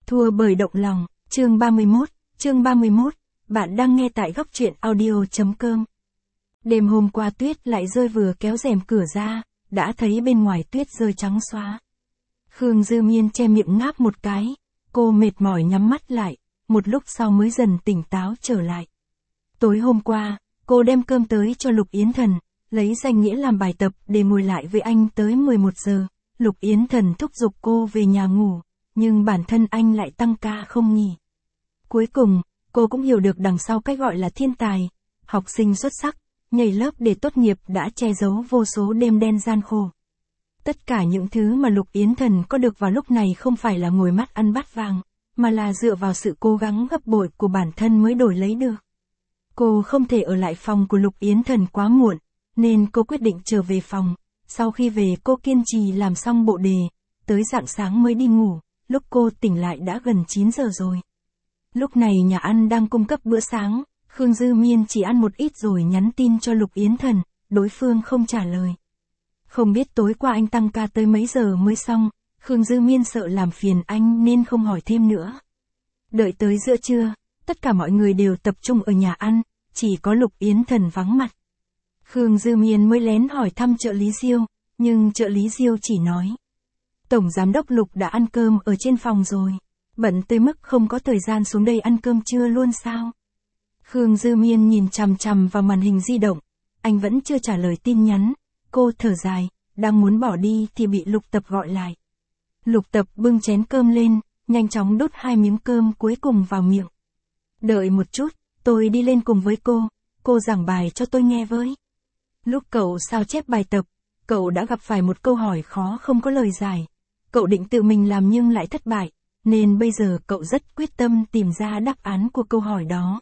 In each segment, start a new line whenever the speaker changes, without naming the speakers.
Thua bởi động lòng, chương 31, bạn đang nghe tại góc truyện audio.com. Đêm hôm qua tuyết lại rơi, vừa kéo rèm cửa ra, đã thấy bên ngoài tuyết rơi trắng xóa. Khương Dư Miên che miệng ngáp một cái, cô mệt mỏi nhắm mắt lại, một lúc sau mới dần tỉnh táo trở lại. Tối hôm qua, cô đem cơm tới cho Lục Yến Thần, lấy danh nghĩa làm bài tập để ngồi lại với anh tới 11 giờ. Lục Yến Thần thúc giục cô về nhà ngủ, nhưng bản thân anh lại tăng ca không nghỉ. Cuối cùng, cô cũng hiểu được đằng sau cái gọi là thiên tài, học sinh xuất sắc, nhảy lớp để tốt nghiệp đã che giấu vô số đêm đen gian khổ. Tất cả những thứ mà Lục Yến Thần có được vào lúc này không phải là ngồi mắt ăn bát vàng, mà là dựa vào sự cố gắng gấp bội của bản thân mới đổi lấy được. Cô không thể ở lại phòng của Lục Yến Thần quá muộn, nên cô quyết định trở về phòng. Sau khi về cô kiên trì làm xong bộ đề, tới rạng sáng mới đi ngủ, lúc cô tỉnh lại đã gần 9 giờ rồi. Lúc này nhà ăn đang cung cấp bữa sáng, Khương Dư Miên chỉ ăn một ít rồi nhắn tin cho Lục Yến Thần, đối phương không trả lời. Không biết tối qua anh tăng ca tới mấy giờ mới xong, Khương Dư Miên sợ làm phiền anh nên không hỏi thêm nữa. Đợi tới giữa trưa, tất cả mọi người đều tập trung ở nhà ăn, chỉ có Lục Yến Thần vắng mặt. Khương Dư Miên mới lén hỏi thăm trợ lý Diêu, nhưng trợ lý Diêu chỉ nói: Tổng giám đốc Lục đã ăn cơm ở trên phòng rồi, bận tới mức không có thời gian xuống đây ăn cơm trưa luôn sao? Khương Dư Miên nhìn chằm chằm vào màn hình di động, anh vẫn chưa trả lời tin nhắn, cô thở dài, đang muốn bỏ đi thì bị Lục Tập gọi lại. Lục Tập bưng chén cơm lên, nhanh chóng đút 2 miếng cơm cuối cùng vào miệng. Đợi một chút, tôi đi lên cùng với cô giảng bài cho tôi nghe với. Lúc cậu sao chép bài tập, cậu đã gặp phải một câu hỏi khó không có lời giải. Cậu định tự mình làm nhưng lại thất bại, nên bây giờ cậu rất quyết tâm tìm ra đáp án của câu hỏi đó.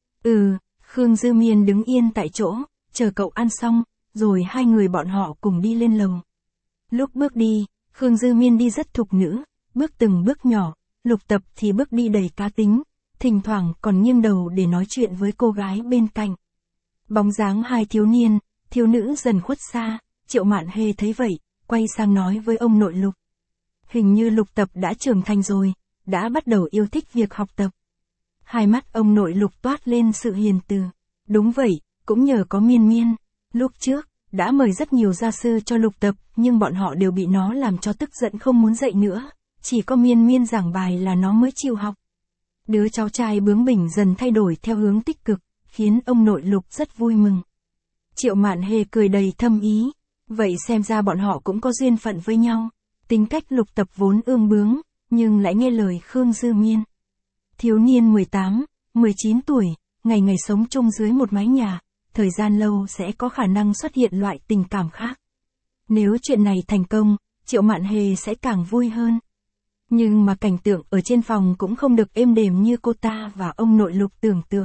Khương Dư Miên đứng yên tại chỗ, chờ cậu ăn xong, rồi hai người bọn họ cùng đi lên lầu. Lúc bước đi, Khương Dư Miên đi rất thục nữ, bước từng bước nhỏ, Lục Tập thì bước đi đầy cá tính, thỉnh thoảng còn nghiêng đầu để nói chuyện với cô gái bên cạnh. Bóng dáng hai thiếu nữ dần khuất xa, Triệu Mạn Hề thấy vậy, quay sang nói với ông nội Lục. Hình như Lục Tập đã trưởng thành rồi, đã bắt đầu yêu thích việc học tập. Hai mắt ông nội Lục toát lên sự hiền từ. Đúng vậy, cũng nhờ có Miên Miên. Lúc trước, đã mời rất nhiều gia sư cho Lục Tập, nhưng bọn họ đều bị nó làm cho tức giận không muốn dạy nữa. Chỉ có Miên Miên giảng bài là nó mới chịu học. Đứa cháu trai bướng bỉnh dần thay đổi theo hướng tích cực, khiến ông nội Lục rất vui mừng. Triệu Mạn Hề cười đầy thâm ý. Vậy xem ra bọn họ cũng có duyên phận với nhau. Tính cách Lục Tập vốn ương bướng, nhưng lại nghe lời Khương Dư Miên. Thiếu niên 18, 19 tuổi, ngày ngày sống chung dưới một mái nhà, thời gian lâu sẽ có khả năng xuất hiện loại tình cảm khác. Nếu chuyện này thành công, Triệu Mạn Hề sẽ càng vui hơn. Nhưng mà cảnh tượng ở trên phòng cũng không được êm đềm như cô ta và ông nội Lục tưởng tượng.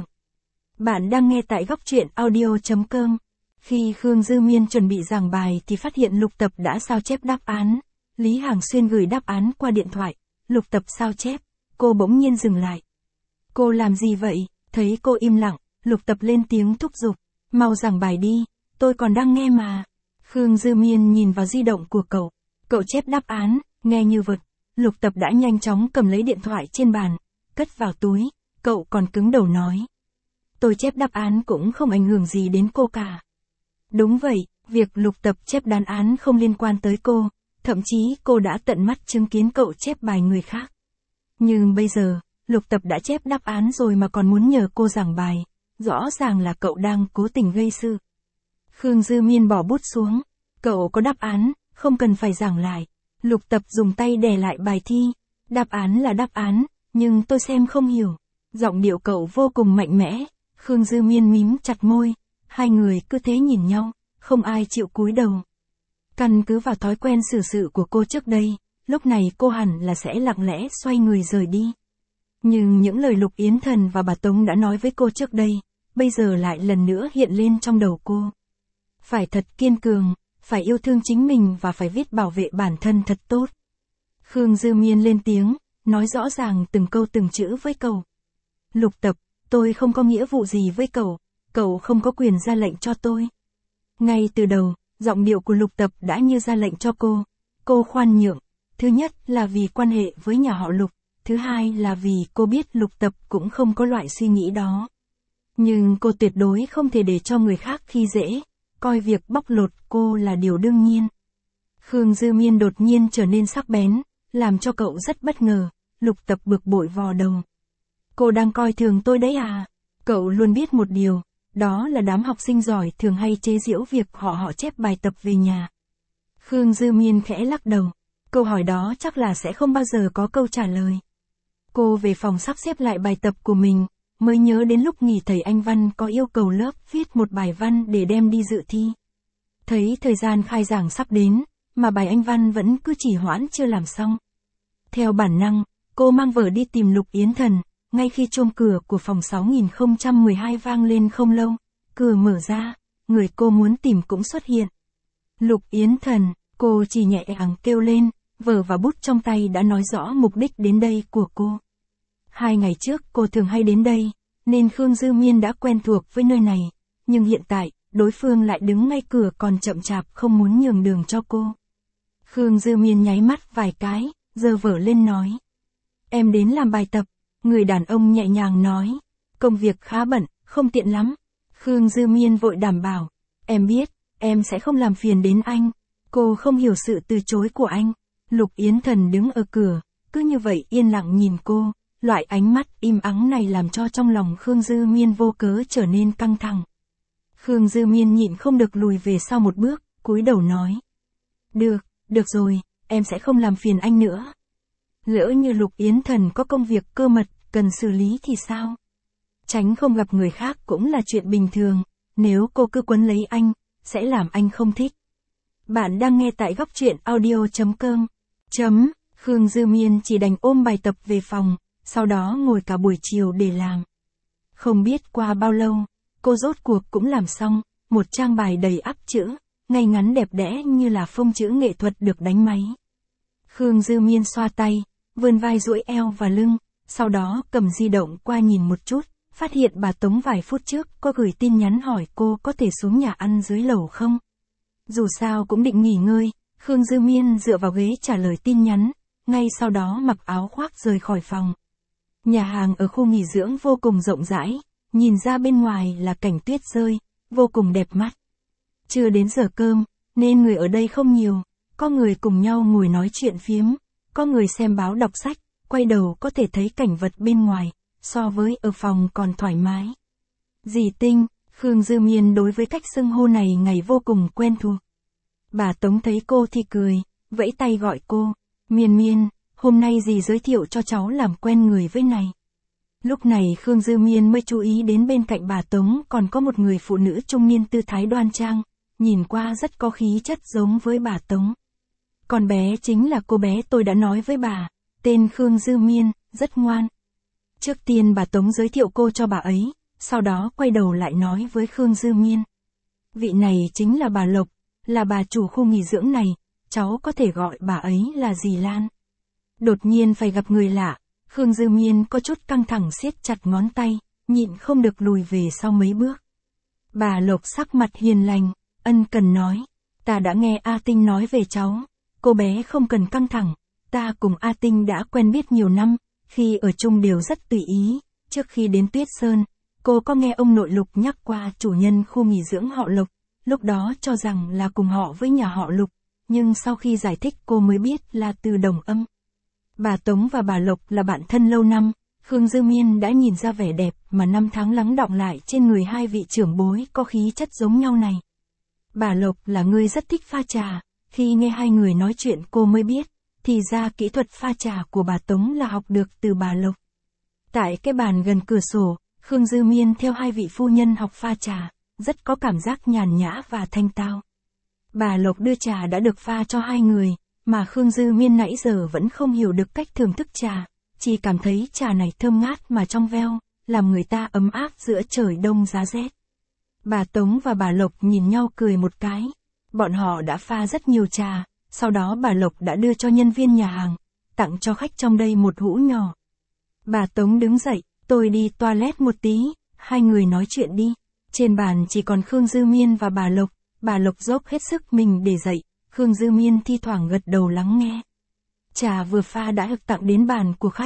Bạn đang nghe tại góc truyện audio.com. Khi Khương Dư Miên chuẩn bị giảng bài thì phát hiện Lục Tập đã sao chép đáp án. Lý Hàng Xuyên gửi đáp án qua điện thoại. Lục Tập sao chép, cô bỗng nhiên dừng lại. Cô làm gì vậy? Thấy cô im lặng, Lục Tập lên tiếng thúc giục. Mau giảng bài đi, tôi còn đang nghe mà. Khương Dư Miên nhìn vào di động của cậu. Cậu chép đáp án, nghe như vật. Lục Tập đã nhanh chóng cầm lấy điện thoại trên bàn, cất vào túi. Cậu còn cứng đầu nói: Tôi chép đáp án cũng không ảnh hưởng gì đến cô cả. Đúng vậy, việc Lục Tập chép đáp án không liên quan tới cô, thậm chí cô đã tận mắt chứng kiến cậu chép bài người khác. Nhưng bây giờ, Lục Tập đã chép đáp án rồi mà còn muốn nhờ cô giảng bài, rõ ràng là cậu đang cố tình gây sự. Khương Dư Miên bỏ bút xuống, cậu có đáp án, không cần phải giảng lại. Lục Tập dùng tay đè lại bài thi, đáp án là đáp án, nhưng tôi xem không hiểu. Giọng điệu cậu vô cùng mạnh mẽ. Khương Dư Miên mím chặt môi, hai người cứ thế nhìn nhau, không ai chịu cúi đầu. Căn cứ vào thói quen xử sự của cô trước đây, lúc này cô hẳn là sẽ lặng lẽ xoay người rời đi. Nhưng những lời Lục Yến Thần và bà Tống đã nói với cô trước đây, bây giờ lại lần nữa hiện lên trong đầu cô. Phải thật kiên cường, phải yêu thương chính mình và phải biết bảo vệ bản thân thật tốt. Khương Dư Miên lên tiếng, nói rõ ràng từng câu từng chữ với cậu. Lục Tập, tôi không có nghĩa vụ gì với cậu không có quyền ra lệnh cho tôi. Ngay từ đầu, giọng điệu của Lục Tập đã như ra lệnh cho cô khoan nhượng. Thứ nhất là vì quan hệ với nhà họ Lục, thứ hai là vì cô biết Lục Tập cũng không có loại suy nghĩ đó. Nhưng cô tuyệt đối không thể để cho người khác khi dễ, coi việc bóc lột cô là điều đương nhiên. Khương Dư Miên đột nhiên trở nên sắc bén, làm cho cậu rất bất ngờ. Lục Tập bực bội vò đầu. Cô đang coi thường tôi đấy à? Cậu luôn biết một điều, đó là đám học sinh giỏi thường hay chế giễu việc họ chép bài tập về nhà. Khương Dư Miên khẽ lắc đầu. Câu hỏi đó chắc là sẽ không bao giờ có câu trả lời. Cô về phòng sắp xếp lại bài tập của mình, mới nhớ đến lúc nghỉ thầy Anh văn có yêu cầu lớp viết một bài văn để đem đi dự thi. Thấy thời gian khai giảng sắp đến, mà bài Anh văn vẫn cứ trì hoãn chưa làm xong. Theo bản năng, cô mang vở đi tìm Lục Yến Thần, ngay khi chuông cửa của phòng 6012 vang lên không lâu, cửa mở ra, người cô muốn tìm cũng xuất hiện. Lục Yến Thần, cô chỉ nhẹ nhàng kêu lên, vở và bút trong tay đã nói rõ mục đích đến đây của cô. 2 ngày trước cô thường hay đến đây, nên Khương Dư Miên đã quen thuộc với nơi này, nhưng hiện tại, đối phương lại đứng ngay cửa còn chậm chạp không muốn nhường đường cho cô. Khương Dư Miên nháy mắt vài cái, giơ vở lên nói. Em đến làm bài tập, người đàn ông nhẹ nhàng nói. Công việc khá bận, không tiện lắm. Khương Dư Miên vội đảm bảo. Em biết, em sẽ không làm phiền đến anh. Cô không hiểu sự từ chối của anh. Lục Yến Thần đứng ở cửa, cứ như vậy yên lặng nhìn cô. Loại ánh mắt im ắng này làm cho trong lòng Khương Dư Miên vô cớ trở nên căng thẳng. Khương Dư Miên nhịn không được lùi về sau một bước, cúi đầu nói. Được rồi, em sẽ không làm phiền anh nữa. Lỡ như Lục Yến Thần có công việc cơ mật, cần xử lý thì sao? Tránh không gặp người khác cũng là chuyện bình thường, nếu cô cứ quấn lấy anh, sẽ làm anh không thích. Bạn đang nghe tại góc truyện audio.com. Khương Dư Miên chỉ đành ôm bài tập về phòng, sau đó ngồi cả buổi chiều để làm. Không biết qua bao lâu, cô rốt cuộc cũng làm xong, một trang bài đầy ắp chữ, ngay ngắn đẹp đẽ như là phông chữ nghệ thuật được đánh máy. Khương Dư Miên xoa tay, vươn vai duỗi eo và lưng, sau đó cầm di động qua nhìn một chút, phát hiện bà Tống vài phút trước có gửi tin nhắn hỏi cô có thể xuống nhà ăn dưới lầu không. Dù sao cũng định nghỉ ngơi, Khương Dư Miên dựa vào ghế trả lời tin nhắn, ngay sau đó mặc áo khoác rời khỏi phòng. Nhà hàng ở khu nghỉ dưỡng vô cùng rộng rãi, nhìn ra bên ngoài là cảnh tuyết rơi, vô cùng đẹp mắt. Chưa đến giờ cơm, nên người ở đây không nhiều, có người cùng nhau ngồi nói chuyện phiếm, có người xem báo đọc sách, quay đầu có thể thấy cảnh vật bên ngoài, so với ở phòng còn thoải mái. Dì Tinh, Khương Dư Miên đối với cách xưng hô này ngày vô cùng quen thuộc. Bà Tống thấy cô thì cười, vẫy tay gọi cô, Miên, hôm nay dì giới thiệu cho cháu làm quen người với này. Lúc này Khương Dư Miên mới chú ý đến bên cạnh bà Tống còn có một người phụ nữ trung niên tư thái đoan trang, nhìn qua rất có khí chất giống với bà Tống. Con bé chính là cô bé tôi đã nói với bà, tên Khương Dư Miên, rất ngoan. Trước tiên bà Tống giới thiệu cô cho bà ấy, sau đó quay đầu lại nói với Khương Dư Miên. Vị này chính là bà Lộc, là bà chủ khu nghỉ dưỡng này, cháu có thể gọi bà ấy là dì Lan. Đột nhiên phải gặp người lạ, Khương Dư Miên có chút căng thẳng siết chặt ngón tay, nhịn không được lùi về sau mấy bước. Bà Lộc sắc mặt hiền lành, ân cần nói, ta đã nghe A Tinh nói về cháu, cô bé không cần căng thẳng, ta cùng A Tinh đã quen biết nhiều năm, khi ở chung đều rất tùy ý, trước khi đến Tuyết Sơn, cô có nghe ông nội Lục nhắc qua chủ nhân khu nghỉ dưỡng họ Lộc, lúc đó cho rằng là cùng họ với nhà họ Lục, nhưng sau khi giải thích cô mới biết là từ Đồng Âm. Bà Tống và bà Lộc là bạn thân lâu năm, Khương Dư Miên đã nhìn ra vẻ đẹp mà năm tháng lắng đọng lại trên người hai vị trưởng bối có khí chất giống nhau này. Bà Lộc là người rất thích pha trà, khi nghe hai người nói chuyện cô mới biết, thì ra kỹ thuật pha trà của bà Tống là học được từ bà Lộc. Tại cái bàn gần cửa sổ, Khương Dư Miên theo hai vị phu nhân học pha trà, rất có cảm giác nhàn nhã và thanh tao. Bà Lộc đưa trà đã được pha cho hai người, mà Khương Dư Miên nãy giờ vẫn không hiểu được cách thưởng thức trà, chỉ cảm thấy trà này thơm ngát mà trong veo, làm người ta ấm áp giữa trời đông giá rét. Bà Tống và bà Lộc nhìn nhau cười một cái. Bọn họ đã pha rất nhiều trà, sau đó bà Lộc đã đưa cho nhân viên nhà hàng, tặng cho khách trong đây một hũ nhỏ. Bà Tống đứng dậy, tôi đi toilet một tí, hai người nói chuyện đi. Trên bàn chỉ còn Khương Dư Miên và bà Lộc dốc hết sức mình để dậy, Khương Dư Miên thi thoảng gật đầu lắng nghe. Trà vừa pha đã được tặng đến bàn của khách,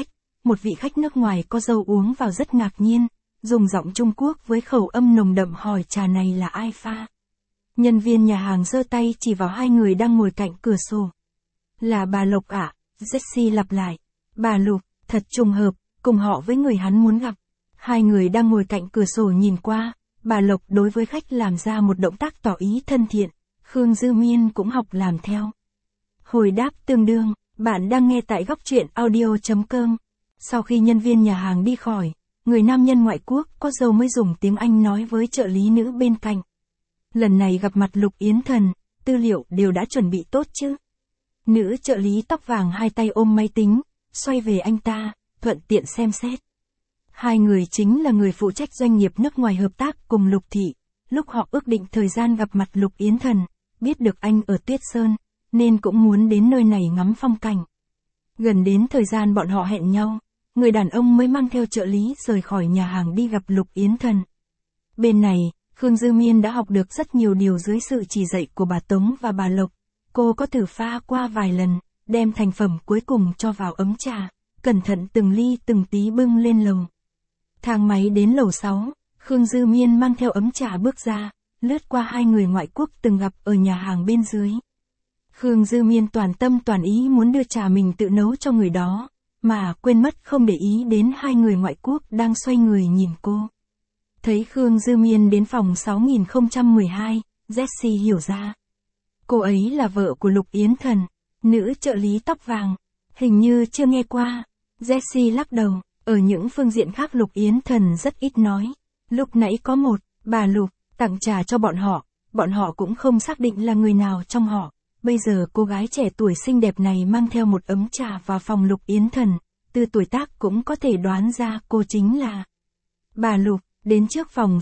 một vị khách nước ngoài có dâu uống vào rất ngạc nhiên, dùng giọng Trung Quốc với khẩu âm nồng đậm hỏi trà này là ai pha. Nhân viên nhà hàng giơ tay chỉ vào hai người đang ngồi cạnh cửa sổ. Là bà Lộc ạ, Jessie lặp lại. Bà Lục, thật trùng hợp, cùng họ với người hắn muốn gặp. Hai người đang ngồi cạnh cửa sổ nhìn qua, bà Lộc đối với khách làm ra một động tác tỏ ý thân thiện, Khương Dư Miên cũng học làm theo. Hồi đáp tương đương, bạn đang nghe tại góc truyện audio.com. Sau khi nhân viên nhà hàng đi khỏi, người nam nhân ngoại quốc có dâu mới dùng tiếng Anh nói với trợ lý nữ bên cạnh. Lần này gặp mặt Lục Yến Thần, tư liệu đều đã chuẩn bị tốt chứ? Nữ trợ lý tóc vàng hai tay ôm máy tính, xoay về anh ta, thuận tiện xem xét. Hai người chính là người phụ trách doanh nghiệp nước ngoài hợp tác cùng Lục Thị. Lúc họ ước định thời gian gặp mặt Lục Yến Thần, biết được anh ở Tuyết Sơn, nên cũng muốn đến nơi này ngắm phong cảnh. Gần đến thời gian bọn họ hẹn nhau, người đàn ông mới mang theo trợ lý rời khỏi nhà hàng đi gặp Lục Yến Thần. Bên này, Khương Dư Miên đã học được rất nhiều điều dưới sự chỉ dạy của bà Tống và bà Lộc. Cô có thử pha qua vài lần, đem thành phẩm cuối cùng cho vào ấm trà, cẩn thận từng ly từng tí bưng lên lầu. Thang máy đến lầu 6, Khương Dư Miên mang theo ấm trà bước ra, lướt qua hai người ngoại quốc từng gặp ở nhà hàng bên dưới. Khương Dư Miên toàn tâm toàn ý muốn đưa trà mình tự nấu cho người đó, mà quên mất không để ý đến hai người ngoại quốc đang xoay người nhìn cô. Thấy Khương Dư Miên đến phòng 6012, Jessie hiểu ra. Cô ấy là vợ của Lục Yến Thần, nữ trợ lý tóc vàng. Hình như chưa nghe qua. Jessie lắc đầu, ở những phương diện khác Lục Yến Thần rất ít nói. Lúc nãy có một, bà Lục, tặng trà cho bọn họ cũng không xác định là người nào trong họ. Bây giờ cô gái trẻ tuổi xinh đẹp này mang theo một ấm trà vào phòng Lục Yến Thần, từ tuổi tác cũng có thể đoán ra cô chính là bà Lục. Đến trước phòng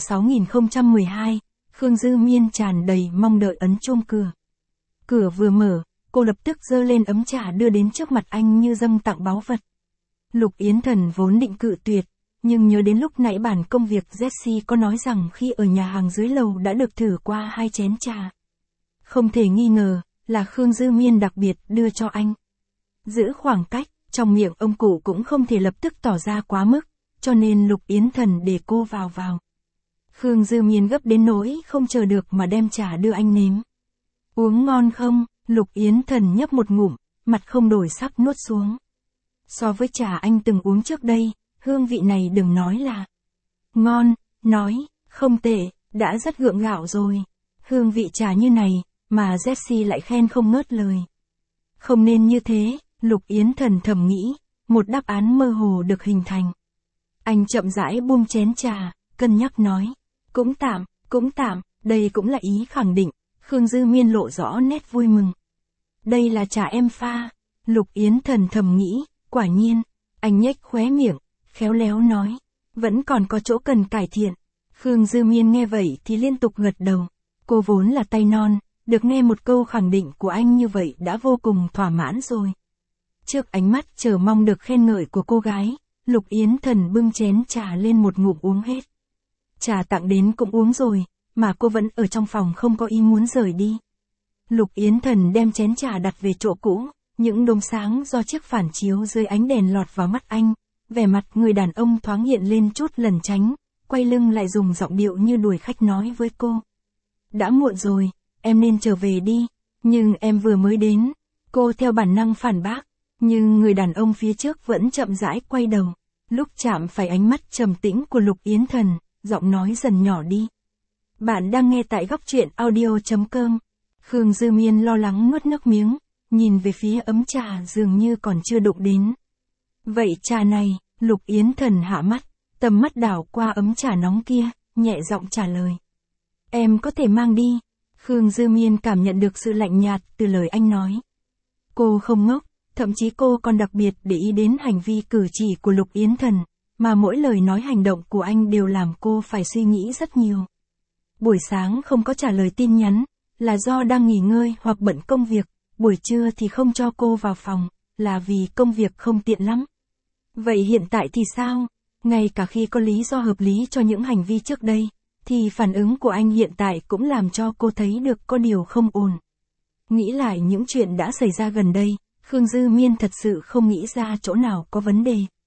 6012, Khương Dư Miên tràn đầy mong đợi ấn chuông cửa. Cửa vừa mở, cô lập tức giơ lên ấm trà đưa đến trước mặt anh như dâng tặng báu vật. Lục Yến Thần vốn định cự tuyệt, nhưng nhớ đến lúc nãy bản công việc Jessie có nói rằng khi ở nhà hàng dưới lầu đã được thử qua 2 chén trà. Không thể nghi ngờ, là Khương Dư Miên đặc biệt đưa cho anh. Giữ khoảng cách, trong miệng ông cụ cũng không thể lập tức tỏ ra quá mức, cho nên Lục Yến Thần để cô vào. Khương Dư Miên gấp đến nỗi không chờ được mà đem trà đưa anh nếm. Uống ngon không? Lục Yến Thần nhấp một ngụm, mặt không đổi sắc nuốt xuống. So với trà anh từng uống trước đây, hương vị này đừng nói là ngon, nói, không tệ, đã rất gượng gạo rồi. Hương vị trà như này, mà Jessie lại khen không ngớt lời. Không nên như thế, Lục Yến Thần thầm nghĩ, một đáp án mơ hồ được hình thành. Anh chậm rãi buông chén trà, cân nhắc nói, cũng tạm, đây cũng là ý khẳng định. Khương Dư Miên lộ rõ nét vui mừng. Đây là trà em pha. Lục Yến Thần thầm nghĩ, quả nhiên. Anh nhếch khóe miệng, khéo léo nói, vẫn còn có chỗ cần cải thiện. Khương Dư Miên nghe vậy thì liên tục gật đầu. Cô vốn là tay non, được nghe một câu khẳng định của anh như vậy đã vô cùng thỏa mãn rồi. Trước ánh mắt chờ mong được khen ngợi của cô gái, Lục Yến Thần bưng chén trà lên một ngụm uống hết. Trà tặng đến cũng uống rồi, mà cô vẫn ở trong phòng không có ý muốn rời đi. Lục Yến Thần đem chén trà đặt về chỗ cũ, những đốm sáng do chiếc phản chiếu dưới ánh đèn lọt vào mắt anh, vẻ mặt người đàn ông thoáng hiện lên chút lẩn tránh, quay lưng lại dùng giọng điệu như đuổi khách nói với cô. Đã muộn rồi, em nên trở về đi, nhưng em vừa mới đến. Cô theo bản năng phản bác, nhưng người đàn ông phía trước vẫn chậm rãi quay đầu, lúc chạm phải ánh mắt trầm tĩnh của Lục Yến Thần, giọng nói dần nhỏ đi. Bạn đang nghe tại góc truyện audio.com. Khương Dư Miên lo lắng nuốt nước miếng, nhìn về phía ấm trà dường như còn chưa đụng đến. Vậy trà này, Lục Yến Thần hạ mắt, tầm mắt đảo qua ấm trà nóng kia, nhẹ giọng trả lời. Em có thể mang đi. Khương Dư Miên cảm nhận được sự lạnh nhạt từ lời anh nói. Cô không ngốc, thậm chí cô còn đặc biệt để ý đến hành vi cử chỉ của Lục Yến Thần, mà mỗi lời nói hành động của anh đều làm cô phải suy nghĩ rất nhiều. Buổi sáng không có trả lời tin nhắn, là do đang nghỉ ngơi hoặc bận công việc, buổi trưa thì không cho cô vào phòng, là vì công việc không tiện lắm. Vậy hiện tại thì sao? Ngay cả khi có lý do hợp lý cho những hành vi trước đây, thì phản ứng của anh hiện tại cũng làm cho cô thấy được có điều không ổn. Nghĩ lại những chuyện đã xảy ra gần đây, Khương Dư Miên thật sự không nghĩ ra chỗ nào có vấn đề.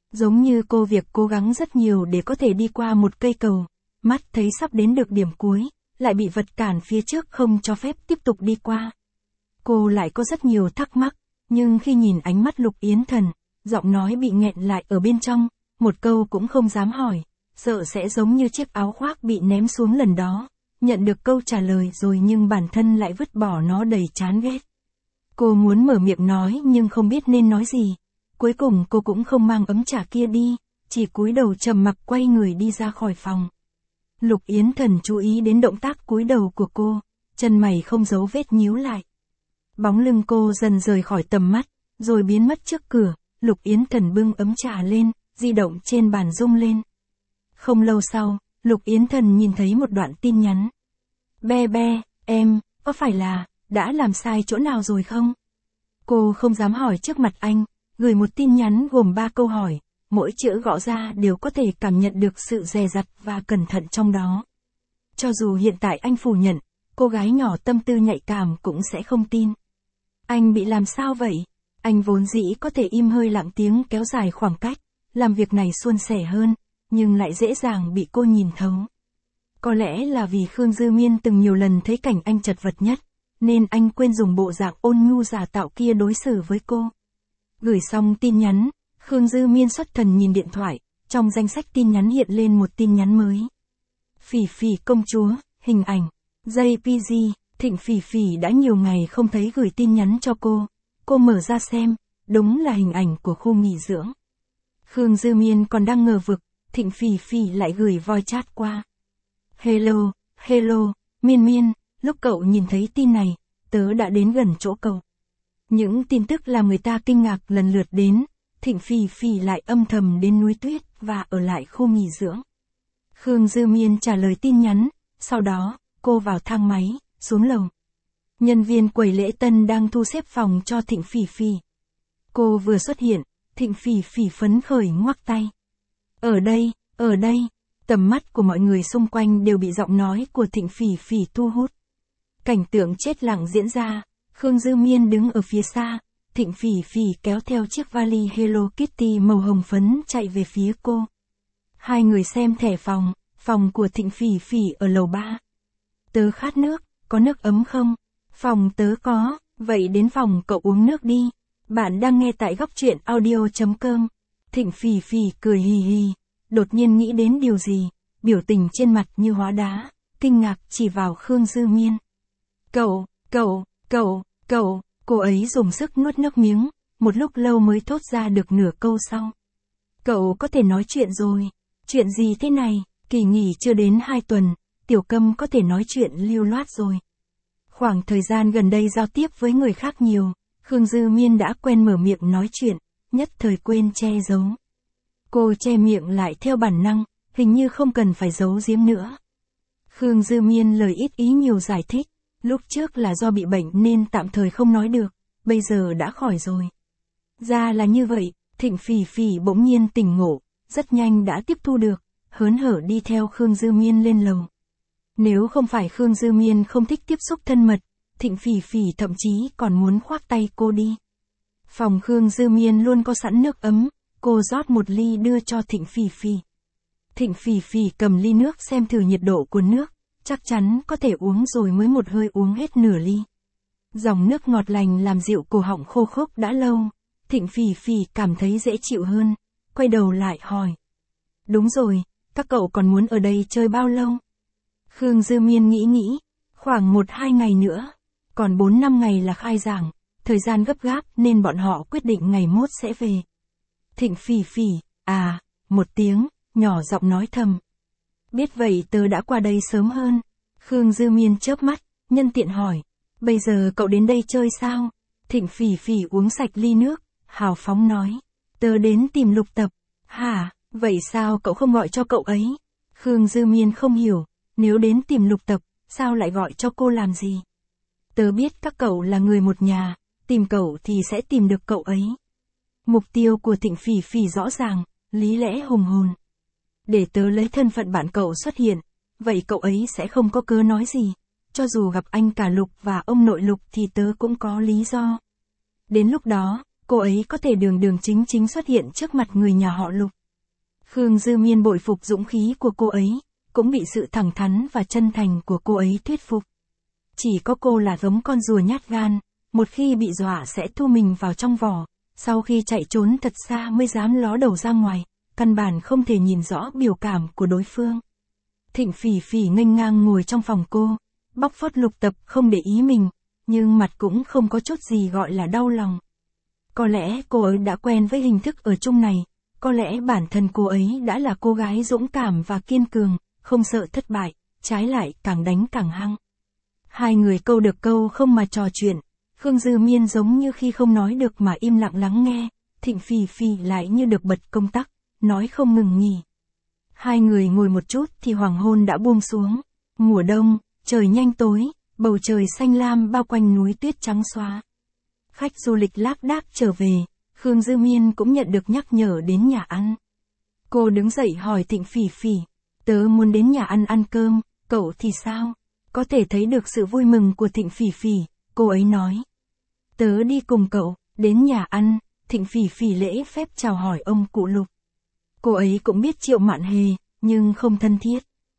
Giống như cô việc cố gắng rất nhiều để có thể đi qua một cây cầu, mắt thấy sắp đến được điểm cuối, lại bị vật cản phía trước không cho phép tiếp tục đi qua. Cô lại có rất nhiều thắc mắc, nhưng khi nhìn ánh mắt Lục Yến Thần, giọng nói bị nghẹn lại ở bên trong, một câu cũng không dám hỏi, sợ sẽ giống như chiếc áo khoác bị ném xuống lần đó, nhận được câu trả lời rồi nhưng bản thân lại vứt bỏ nó đầy chán ghét. Cô muốn mở miệng nói nhưng không biết nên nói gì. Cuối cùng cô cũng không mang ấm trà kia đi, chỉ cúi đầu trầm mặc quay người đi ra khỏi phòng. Lục Yến Thần chú ý đến động tác cúi đầu của cô, chân mày không giấu vết nhíu lại. Bóng lưng cô dần rời khỏi tầm mắt, rồi biến mất trước cửa, Lục Yến Thần bưng ấm trà lên, di động trên bàn rung lên. Không lâu sau, Lục Yến Thần nhìn thấy một đoạn tin nhắn. Be be, em, có phải là, đã làm sai chỗ nào rồi không? Cô không dám hỏi trước mặt anh, gửi một tin nhắn gồm 3 câu hỏi, mỗi chữ gõ ra đều có thể cảm nhận được sự dè dặt và cẩn thận trong đó. Cho dù hiện tại anh phủ nhận, cô gái nhỏ tâm tư nhạy cảm cũng sẽ không tin. Anh bị làm sao vậy? Anh vốn dĩ có thể im hơi lặng tiếng kéo dài khoảng cách, làm việc này suôn sẻ hơn, nhưng lại dễ dàng bị cô nhìn thấu. Có lẽ là vì Khương Dư Miên từng nhiều lần thấy cảnh anh chật vật nhất, nên anh quên dùng bộ dạng ôn nhu giả tạo kia đối xử với cô. Gửi xong tin nhắn, Khương Dư Miên xuất thần nhìn điện thoại, trong danh sách tin nhắn hiện lên một tin nhắn mới. Phỉ Phỉ công chúa, hình ảnh, JPG, Thịnh Phỉ Phỉ đã nhiều ngày không thấy gửi tin nhắn cho cô mở ra xem, đúng là hình ảnh của khu nghỉ dưỡng. Khương Dư Miên còn đang ngờ vực, Thịnh Phỉ Phỉ lại gửi voice chat qua. Hello, Miên Miên, lúc cậu nhìn thấy tin này, tớ đã đến gần chỗ cậu. Những tin tức làm người ta kinh ngạc lần lượt đến, Thịnh Phỉ Phỉ lại âm thầm đến núi tuyết và ở lại khu nghỉ dưỡng. Khương Dư Miên trả lời tin nhắn, sau đó, cô vào thang máy, xuống lầu. Nhân viên quầy lễ tân đang thu xếp phòng cho Thịnh Phỉ Phỉ. Cô vừa xuất hiện, Thịnh Phỉ Phỉ phấn khởi ngoắc tay. Ở đây, tầm mắt của mọi người xung quanh đều bị giọng nói của Thịnh Phỉ Phỉ thu hút. Cảnh tượng chết lặng diễn ra, Khương Dư Miên đứng ở phía xa, Thịnh Phỉ Phỉ kéo theo chiếc vali Hello Kitty màu hồng phấn chạy về phía cô. Hai người xem thẻ phòng của Thịnh Phỉ Phỉ ở lầu 3. Tớ khát nước, có nước ấm không? Phòng tớ có, vậy đến phòng cậu uống nước đi. Bạn đang nghe tại góc truyện audio.com. Thịnh Phỉ Phỉ cười hì hì, đột nhiên nghĩ đến điều gì, biểu tình trên mặt như hóa đá, kinh ngạc chỉ vào Khương Dư Miên. Cô ấy dùng sức nuốt nước miếng, một lúc lâu mới thốt ra được nửa câu sau. Cậu có thể nói chuyện rồi. Chuyện gì thế này, kỳ nghỉ chưa đến 2 tuần, Tiểu Câm có thể nói chuyện lưu loát rồi. Khoảng thời gian gần đây giao tiếp với người khác nhiều, Khương Dư Miên đã quen mở miệng nói chuyện, nhất thời quên che giấu. Cô che miệng lại theo bản năng, hình như không cần phải giấu giếm nữa. Khương Dư Miên lời ít ý nhiều giải thích, lúc trước là do bị bệnh nên tạm thời không nói được, bây giờ đã khỏi rồi. Ra là như vậy, Thịnh Phỉ Phỉ bỗng nhiên tỉnh ngộ, rất nhanh đã tiếp thu được, hớn hở đi theo Khương Dư Miên lên lầu. Nếu không phải Khương Dư Miên không thích tiếp xúc thân mật, Thịnh Phỉ Phỉ thậm chí còn muốn khoác tay cô đi. Phòng Khương Dư Miên luôn có sẵn nước ấm, cô rót một ly đưa cho Thịnh Phỉ Phỉ. Thịnh Phỉ Phỉ cầm ly nước xem thử nhiệt độ của nước, chắc chắn có thể uống rồi mới một hơi uống hết nửa ly. Dòng nước ngọt lành làm dịu cổ họng khô khốc đã lâu, Thịnh Phỉ Phỉ cảm thấy dễ chịu hơn, quay đầu lại hỏi. Đúng rồi, các cậu còn muốn ở đây chơi bao lâu? Khương Dư Miên nghĩ, khoảng 1-2 ngày nữa, còn 4-5 ngày là khai giảng, thời gian gấp gáp nên bọn họ quyết định ngày mốt sẽ về. Thịnh Phỉ Phỉ, một tiếng, nhỏ giọng nói thầm. Biết vậy tớ đã qua đây sớm hơn. Khương Dư Miên chớp mắt, nhân tiện hỏi, bây giờ cậu đến đây chơi sao? Thịnh Phỉ Phỉ uống sạch ly nước, hào phóng nói, tớ đến tìm Lục Tập. Hả, vậy sao cậu không gọi cho cậu ấy? Khương Dư Miên không hiểu, nếu đến tìm Lục Tập, sao lại gọi cho cô làm gì? Tớ biết các cậu là người một nhà, tìm cậu thì sẽ tìm được cậu ấy. Mục tiêu của Thịnh Phỉ Phỉ rõ ràng, lý lẽ hùng hồn. Để tớ lấy thân phận bạn cậu xuất hiện, vậy cậu ấy sẽ không có cớ nói gì. Cho dù gặp anh cả Lục và ông nội Lục thì tớ cũng có lý do. Đến lúc đó, cô ấy có thể đường đường chính chính xuất hiện trước mặt người nhà họ Lục. Khương Dư Miên bội phục dũng khí của cô ấy, cũng bị sự thẳng thắn và chân thành của cô ấy thuyết phục. Chỉ có cô là giống con rùa nhát gan, một khi bị dọa sẽ thu mình vào trong vỏ, sau khi chạy trốn thật xa mới dám ló đầu ra ngoài, căn bản không thể nhìn rõ biểu cảm của đối phương. Thịnh Phỉ Phỉ nghênh ngang ngồi trong phòng cô, bóc phốt Lục Tập không để ý mình, nhưng mặt cũng không có chút gì gọi là đau lòng. Có lẽ cô ấy đã quen với hình thức ở chung này, có lẽ bản thân cô ấy đã là cô gái dũng cảm và kiên cường, không sợ thất bại, trái lại càng đánh càng hăng. Hai người câu được câu không mà trò chuyện, Khương Dư Miên giống như khi không nói được mà im lặng lắng nghe, Thịnh Phỉ Phỉ lại như được bật công tắc, nói không ngừng nghỉ. Hai người ngồi một chút thì hoàng hôn đã buông xuống, mùa đông, trời nhanh tối, bầu trời xanh lam bao quanh núi tuyết trắng xóa. Khách du lịch lác đác trở về, Khương Dư Miên cũng nhận được nhắc nhở đến nhà ăn. Cô đứng dậy hỏi Thịnh Phỉ Phỉ, tớ muốn đến nhà ăn ăn cơm, cậu thì sao? Có thể thấy được sự vui mừng của Thịnh Phỉ Phỉ, cô ấy nói. Tớ đi cùng cậu, đến nhà ăn, Thịnh Phỉ Phỉ lễ phép chào hỏi ông cụ Lục. Cô ấy cũng biết Triệu Mạn Hề, nhưng không thân thiết.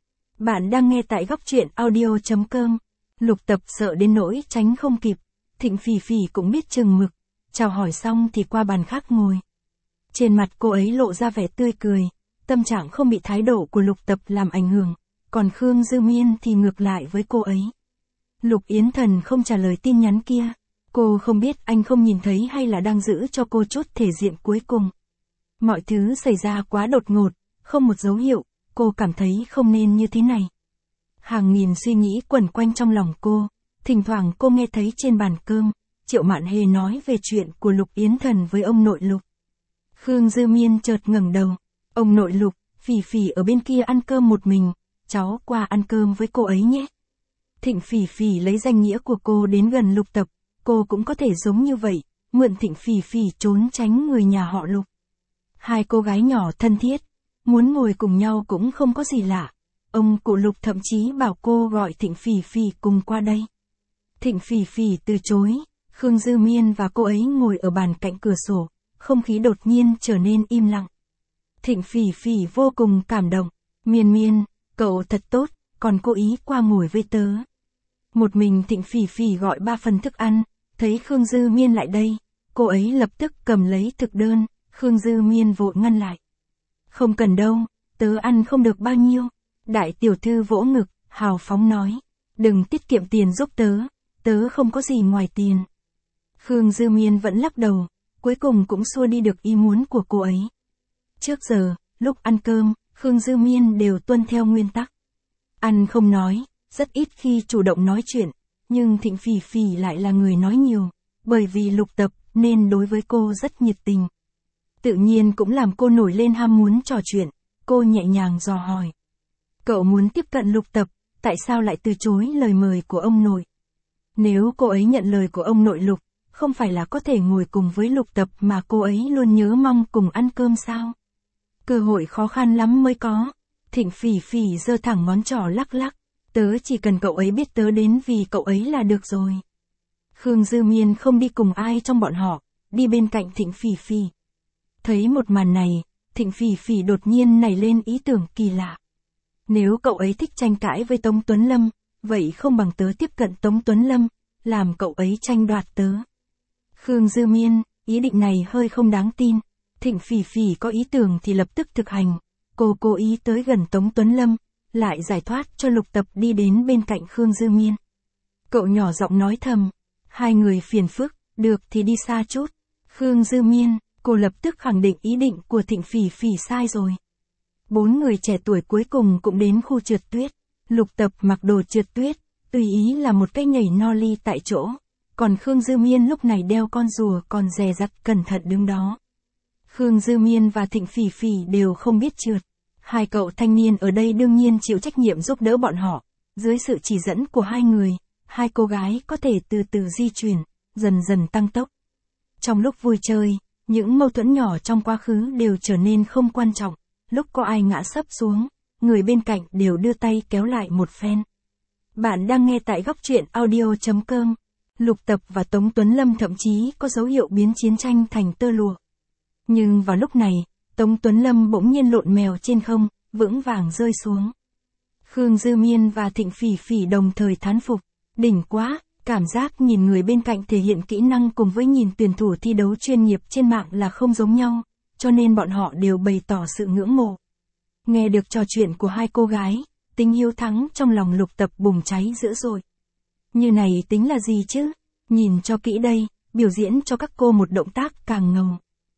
Bạn đang nghe tại góc truyện audio.com. Lục Tập sợ đến nỗi tránh không kịp, Thịnh Phỉ Phỉ cũng biết chừng mực, chào hỏi xong thì qua bàn khác ngồi. Trên mặt cô ấy lộ ra vẻ tươi cười, tâm trạng không bị thái độ của Lục Tập làm ảnh hưởng, còn Khương Dư Miên thì ngược lại với cô ấy. Lục Yến Thần không trả lời tin nhắn kia, cô không biết anh không nhìn thấy hay là đang giữ cho cô chút thể diện cuối cùng. Mọi thứ xảy ra quá đột ngột, không một dấu hiệu, cô cảm thấy không nên như thế này. Hàng nghìn suy nghĩ quẩn quanh trong lòng cô, thỉnh thoảng cô nghe thấy trên bàn cơm, Triệu Mạn Hề nói về chuyện của Lục Yến Thần với ông nội Lục. Khương Dư Miên chợt ngẩng đầu, ông nội Lục, Phỉ Phỉ ở bên kia ăn cơm một mình, cháu qua ăn cơm với cô ấy nhé. Thịnh Phỉ Phỉ lấy danh nghĩa của cô đến gần Lục Tập, cô cũng có thể giống như vậy, mượn Thịnh Phỉ Phỉ trốn tránh người nhà họ Lục. Hai cô gái nhỏ thân thiết, muốn ngồi cùng nhau cũng không có gì lạ. Ông cụ Lục thậm chí bảo cô gọi Thịnh Phỉ Phỉ cùng qua đây. Thịnh Phỉ Phỉ từ chối, Khương Dư Miên và cô ấy ngồi ở bàn cạnh cửa sổ, không khí đột nhiên trở nên im lặng. Thịnh Phỉ Phỉ vô cùng cảm động, Miên Miên, cậu thật tốt, còn cố ý qua ngồi với tớ. Một mình Thịnh Phỉ Phỉ gọi 3 phần thức ăn, thấy Khương Dư Miên lại đây, cô ấy lập tức cầm lấy thực đơn, Khương Dư Miên vội ngăn lại. Không cần đâu, tớ ăn không được bao nhiêu. Đại tiểu thư vỗ ngực, hào phóng nói, đừng tiết kiệm tiền giúp tớ, tớ không có gì ngoài tiền. Khương Dư Miên vẫn lắc đầu, cuối cùng cũng xua đi được ý muốn của cô ấy. Trước giờ, lúc ăn cơm, Khương Dư Miên đều tuân theo nguyên tắc. Ăn không nói, rất ít khi chủ động nói chuyện, nhưng Thịnh Phỉ Phỉ lại là người nói nhiều, bởi vì Lục Tập nên đối với cô rất nhiệt tình. Tự nhiên cũng làm cô nổi lên ham muốn trò chuyện, cô nhẹ nhàng dò hỏi. Cậu muốn tiếp cận Lục Tập, tại sao lại từ chối lời mời của ông nội? Nếu cô ấy nhận lời của ông nội Lục, không phải là có thể ngồi cùng với Lục Tập mà cô ấy luôn nhớ mong cùng ăn cơm sao? Cơ hội khó khăn lắm mới có. Thịnh Phỉ Phỉ giơ thẳng ngón trỏ lắc lắc, tớ chỉ cần cậu ấy biết tớ đến vì cậu ấy là được rồi. Khương Dư Miên không đi cùng ai trong bọn họ, đi bên cạnh Thịnh Phỉ Phỉ. Thấy một màn này, Thịnh Phỉ Phỉ đột nhiên nảy lên ý tưởng kỳ lạ. Nếu cậu ấy thích tranh cãi với Tống Tuấn Lâm, vậy không bằng tớ tiếp cận Tống Tuấn Lâm, làm cậu ấy tranh đoạt tớ. Khương Dư Miên, ý định này hơi không đáng tin. Thịnh Phỉ Phỉ có ý tưởng thì lập tức thực hành. Cô cố ý tới gần Tống Tuấn Lâm, lại giải thoát cho Lục Tập đi đến bên cạnh Khương Dư Miên. Cậu nhỏ giọng nói thầm, hai người phiền phức, được thì đi xa chút. Khương Dư Miên, cô lập tức khẳng định ý định của Thịnh Phỉ Phỉ sai rồi. 4 người trẻ tuổi cuối cùng cũng đến khu trượt tuyết. Lục Tập mặc đồ trượt tuyết, tùy ý là một cái nhảy no ly tại chỗ. Còn Khương Dư Miên lúc này đeo con rùa còn dè dặt cẩn thận đứng đó. Khương Dư Miên và Thịnh Phỉ Phỉ đều không biết trượt. Hai cậu thanh niên ở đây đương nhiên chịu trách nhiệm giúp đỡ bọn họ. Dưới sự chỉ dẫn của hai người, hai cô gái có thể từ từ di chuyển, dần dần tăng tốc. Trong lúc vui chơi, những mâu thuẫn nhỏ trong quá khứ đều trở nên không quan trọng. Lúc có ai ngã sấp xuống, người bên cạnh đều đưa tay kéo lại một phen. Bạn đang nghe tại góc truyện audio.com. Lục Tập và Tống Tuấn Lâm thậm chí có dấu hiệu biến chiến tranh thành tơ lụa. Nhưng vào lúc này, Tống Tuấn Lâm bỗng nhiên lộn mèo trên không, vững vàng rơi xuống. Khương Dư Miên và Thịnh Phỉ Phỉ đồng thời thán phục. Đỉnh quá, cảm giác nhìn người bên cạnh thể hiện kỹ năng cùng với nhìn tuyển thủ thi đấu chuyên nghiệp trên mạng là không giống nhau, cho nên bọn họ đều bày tỏ sự ngưỡng mộ. Nghe được trò chuyện của hai cô gái, tính hiếu thắng trong lòng Lục Tập bùng cháy dữ dội. Như này tính là gì chứ? Nhìn cho kỹ đây, biểu diễn cho các cô một động tác càng ngầu.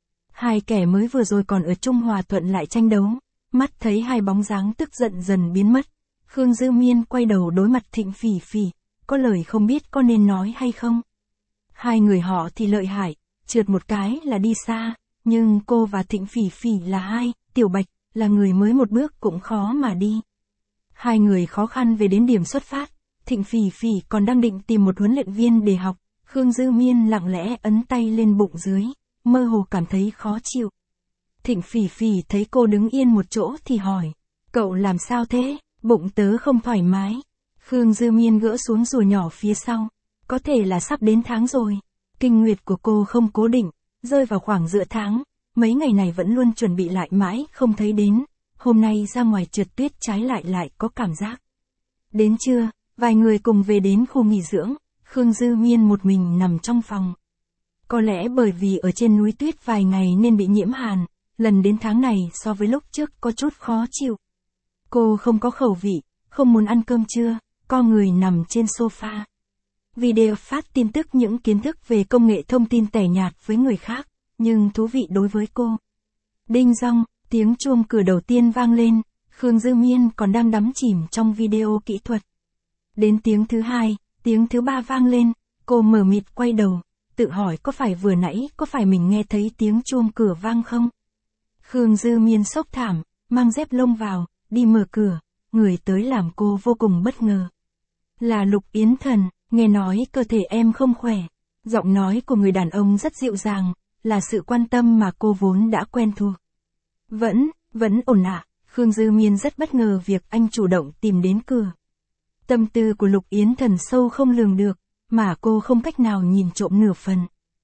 Hai kẻ mới vừa rồi còn ở chung hòa thuận lại tranh đấu, mắt thấy hai bóng dáng tức giận dần biến mất. Khương Dư Miên quay đầu đối mặt Thịnh Phỉ Phỉ, có lời không biết có nên nói hay không. Hai người họ thì lợi hại, trượt một cái là đi xa, nhưng cô và Thịnh Phỉ Phỉ là hai, Tiểu Bạch, là người mới một bước cũng khó mà đi. Hai người khó khăn về đến điểm xuất phát, Thịnh Phỉ Phỉ còn đang định tìm một huấn luyện viên để học, Khương Dư Miên lặng lẽ ấn tay lên bụng dưới, mơ hồ cảm thấy khó chịu. Thịnh Phỉ Phỉ thấy cô đứng yên một chỗ thì hỏi, cậu làm sao thế, bụng tớ không thoải mái. Khương Dư Miên gỡ xuống rùa nhỏ phía sau, có thể là sắp đến tháng rồi. Kinh nguyệt của cô không cố định, rơi vào khoảng giữa tháng, mấy ngày này vẫn luôn chuẩn bị lại mãi không thấy đến, hôm nay ra ngoài trượt tuyết trái lại có cảm giác. Đến trưa, vài người cùng về đến khu nghỉ dưỡng, Khương Dư Miên một mình nằm trong phòng. Có lẽ bởi vì ở trên núi tuyết vài ngày nên bị nhiễm hàn, lần đến tháng này so với lúc trước có chút khó chịu. Cô không có khẩu vị, không muốn ăn cơm trưa, co người nằm trên sofa. Video phát tin tức những kiến thức về công nghệ thông tin tẻ nhạt với người khác, nhưng thú vị đối với cô. Đinh dong, tiếng chuông cửa đầu tiên vang lên, Khương Dư Miên còn đang đắm chìm trong video kỹ thuật. Đến tiếng thứ hai, tiếng thứ ba vang lên, cô mờ mịt quay đầu, tự hỏi có phải vừa nãy có phải mình nghe thấy tiếng chuông cửa vang không? Khương Dư Miên sốc thảm, mang dép lông vào, đi mở cửa, người tới làm cô vô cùng bất ngờ. Là Lục Yến Thần, nghe nói cơ thể em không khỏe. Giọng nói của người đàn ông rất dịu dàng, là sự quan tâm mà cô vốn đã quen thuộc. Vẫn ổn ạ. Khương Dư Miên rất bất ngờ việc anh chủ động tìm đến cửa. Tâm tư của Lục Yến Thần sâu không lường được, mà cô không cách nào nhìn trộm nửa phần.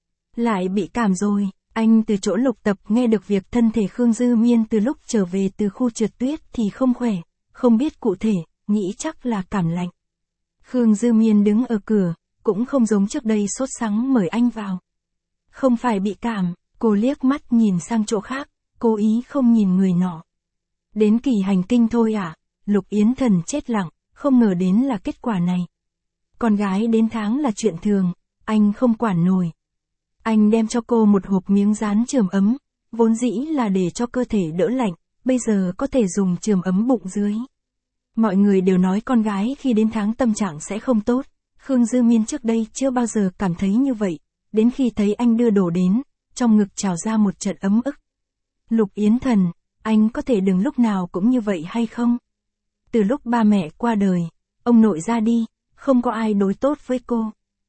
Lại bị cảm rồi, anh từ chỗ Lục Tập nghe được việc thân thể Khương Dư Miên từ lúc trở về từ khu trượt tuyết thì không khỏe, không biết cụ thể, nghĩ chắc là cảm lạnh. Khương Dư Miên đứng ở cửa, cũng không giống trước đây sốt sắng mời anh vào. Không phải bị cảm, cô liếc mắt nhìn sang chỗ khác, cố ý không nhìn người nọ. Đến kỳ hành kinh thôi à? Lục Yến Thần chết lặng, không ngờ đến là kết quả này. Con gái đến tháng là chuyện thường, anh không quản nổi. Anh đem cho cô một hộp miếng dán chườm ấm, vốn dĩ là để cho cơ thể đỡ lạnh, bây giờ có thể dùng chườm ấm bụng dưới. Mọi người đều nói con gái khi đến tháng tâm trạng sẽ không tốt, Khương Dư Miên trước đây chưa bao giờ cảm thấy như vậy, đến khi thấy anh đưa đồ đến, trong ngực trào ra một trận ấm ức. Lục Yến Thần, anh có thể đừng lúc nào cũng như vậy hay không? Từ lúc ba mẹ qua đời, ông nội ra đi, không có ai đối tốt với cô.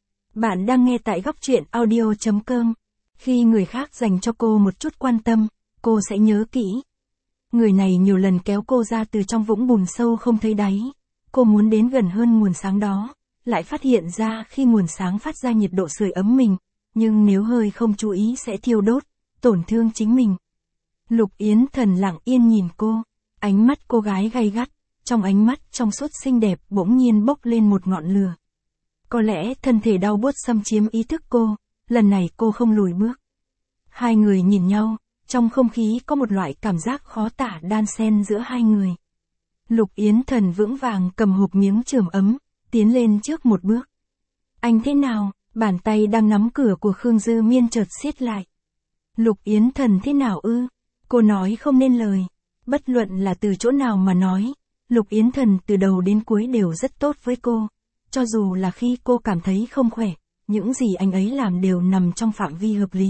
Bạn đang nghe tại góc truyện audio.com. Khi người khác dành cho cô một chút quan tâm, cô sẽ nhớ kỹ. Người này nhiều lần kéo cô ra từ trong vũng bùn sâu không thấy đáy. Cô muốn đến gần hơn nguồn sáng đó, lại phát hiện ra khi nguồn sáng phát ra nhiệt độ sưởi ấm mình, nhưng nếu hơi không chú ý sẽ thiêu đốt, tổn thương chính mình. Lục Yến Thần lặng yên nhìn cô, ánh mắt cô gái gay gắt, trong ánh mắt trong suốt xinh đẹp bỗng nhiên bốc lên một ngọn lửa. Có lẽ thân thể đau buốt xâm chiếm ý thức cô, lần này cô không lùi bước. Hai người nhìn nhau, trong không khí có một loại cảm giác khó tả đan xen giữa hai người. Lục Yến Thần vững vàng cầm hộp miếng chườm ấm, tiến lên trước một bước. Anh thế nào? Bàn tay đang nắm cửa của Khương Dư Miên chợt siết lại. Lục Yến Thần thế nào ư? Cô nói không nên lời. Bất luận là từ chỗ nào mà nói, Lục Yến Thần từ đầu đến cuối đều rất tốt với cô. Cho dù là khi cô cảm thấy không khỏe, những gì anh ấy làm đều nằm trong phạm vi hợp lý.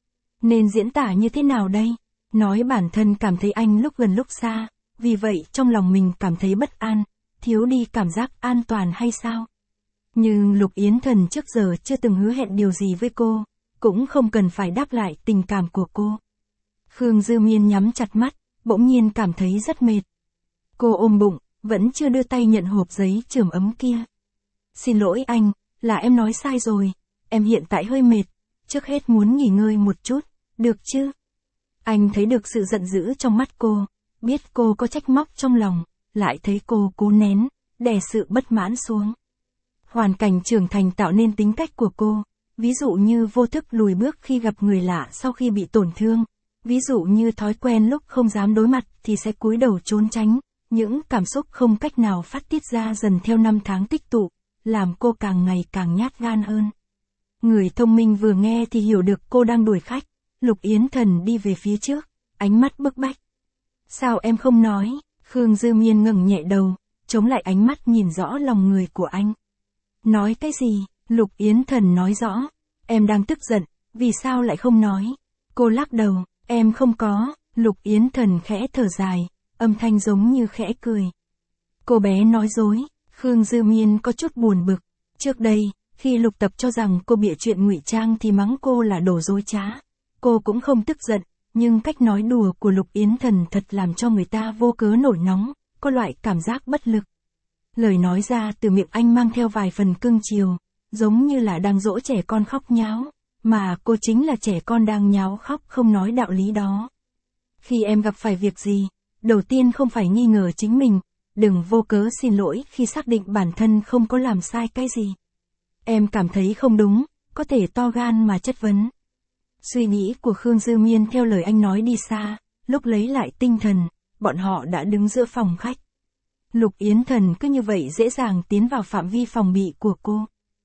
Nên diễn tả như thế nào đây? Nói bản thân cảm thấy anh lúc gần lúc xa, vì vậy trong lòng mình cảm thấy bất an, thiếu đi cảm giác an toàn hay sao? Nhưng Lục Yến Thần trước giờ chưa từng hứa hẹn điều gì với cô, cũng không cần phải đáp lại tình cảm của cô. Khương Dư Miên nhắm chặt mắt, bỗng nhiên cảm thấy rất mệt. Cô ôm bụng, vẫn chưa đưa tay nhận hộp giấy chườm ấm kia. Xin lỗi anh, là em nói sai rồi, em hiện tại hơi mệt, trước hết muốn nghỉ ngơi một chút, được chứ? Anh thấy được sự giận dữ trong mắt cô, biết cô có trách móc trong lòng, lại thấy cô cố nén, đè sự bất mãn xuống. Hoàn cảnh trưởng thành tạo nên tính cách của cô, ví dụ như vô thức lùi bước khi gặp người lạ sau khi bị tổn thương, ví dụ như thói quen lúc không dám đối mặt thì sẽ cúi đầu trốn tránh, những cảm xúc không cách nào phát tiết ra dần theo năm tháng tích tụ, làm cô càng ngày càng nhát gan hơn. Người thông minh vừa nghe thì hiểu được cô đang đuổi khách, Lục Yến Thần đi về phía trước, ánh mắt bức bách. Sao em không nói? Khương Dư Miên ngẩng nhẹ đầu, chống lại ánh mắt nhìn rõ lòng người của anh. Nói cái gì? Lục Yến Thần nói rõ. Em đang tức giận, vì sao lại không nói? Cô lắc đầu, em không có. Lục Yến Thần khẽ thở dài, âm thanh giống như khẽ cười. Cô bé nói dối. Khương Dư Miên có chút buồn bực. Trước đây, khi Lục Tập cho rằng cô bịa chuyện ngụy trang thì mắng cô là đồ dối trá. Cô cũng không tức giận, nhưng cách nói đùa của Lục Yến Thần thật làm cho người ta vô cớ nổi nóng, có loại cảm giác bất lực. Lời nói ra từ miệng anh mang theo vài phần cưng chiều, giống như là đang dỗ trẻ con khóc nháo, mà cô chính là trẻ con đang nháo khóc không nói đạo lý đó. Khi em gặp phải việc gì, đầu tiên không phải nghi ngờ chính mình, đừng vô cớ xin lỗi khi xác định bản thân không có làm sai cái gì. Em cảm thấy không đúng, có thể to gan mà chất vấn. Suy nghĩ của Khương Dư Miên theo lời anh nói đi xa, lúc lấy lại tinh thần, bọn họ đã đứng giữa phòng khách. Lục Yến Thần cứ như vậy dễ dàng tiến vào phạm vi phòng bị của cô.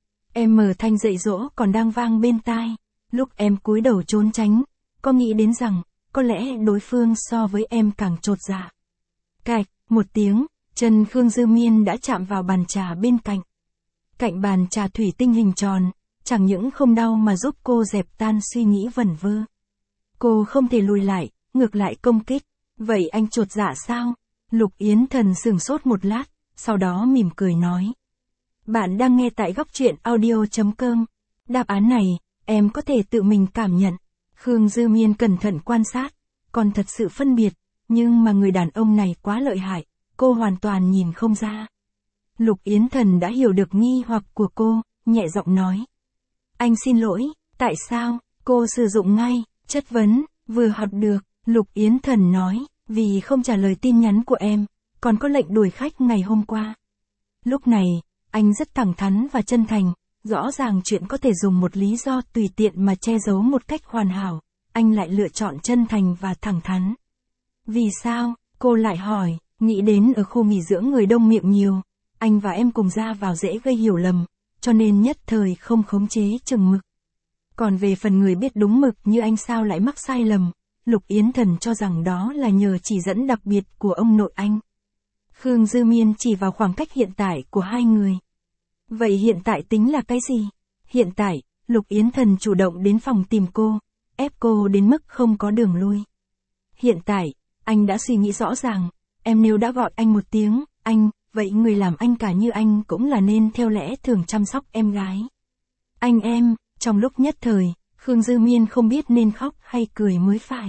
Em mở thanh dạy dỗ còn đang vang bên tai, lúc em cúi đầu trốn tránh, có nghĩ đến rằng, có lẽ đối phương so với em càng chột dạ. Cạch, một tiếng, chân Khương Dư Miên đã chạm vào bàn trà bên cạnh. Cạnh bàn trà thủy tinh hình tròn, chẳng những không đau mà giúp cô dẹp tan suy nghĩ vẩn vơ. Cô không thể lùi lại, ngược lại công kích. Vậy anh chột dạ sao? Lục Yến Thần sửng sốt một lát, sau đó mỉm cười nói. Bạn đang nghe tại góc truyện audio.com. Đáp án này, em có thể tự mình cảm nhận. Khương Dư Miên cẩn thận quan sát, còn thật sự phân biệt, nhưng mà người đàn ông này quá lợi hại, cô hoàn toàn nhìn không ra. Lục Yến Thần đã hiểu được nghi hoặc của cô, nhẹ giọng nói. Anh xin lỗi, tại sao? Cô sử dụng ngay, chất vấn, vừa học được, Lục Yến Thần nói, vì không trả lời tin nhắn của em, còn có lệnh đuổi khách ngày hôm qua. Lúc này, anh rất thẳng thắn và chân thành, rõ ràng chuyện có thể dùng một lý do tùy tiện mà che giấu một cách hoàn hảo, anh lại lựa chọn chân thành và thẳng thắn. Vì sao? Cô lại hỏi, nghĩ đến ở khu nghỉ dưỡng người đông miệng nhiều, anh và em cùng ra vào dễ gây hiểu lầm, cho nên nhất thời không khống chế chừng mực. Còn về phần người biết đúng mực như anh sao lại mắc sai lầm, Lục Yến Thần cho rằng đó là nhờ chỉ dẫn đặc biệt của ông nội anh. Khương Dư Miên chỉ vào khoảng cách hiện tại của hai người. Vậy hiện tại tính là cái gì? Hiện tại, Lục Yến Thần chủ động đến phòng tìm cô, ép cô đến mức không có đường lui. Hiện tại, anh đã suy nghĩ rõ ràng, em nếu đã gọi anh một tiếng, anh, vậy người làm anh cả như anh cũng là nên theo lẽ thường chăm sóc em gái. Anh em, trong lúc nhất thời, Khương Dư Miên không biết nên khóc hay cười mới phải.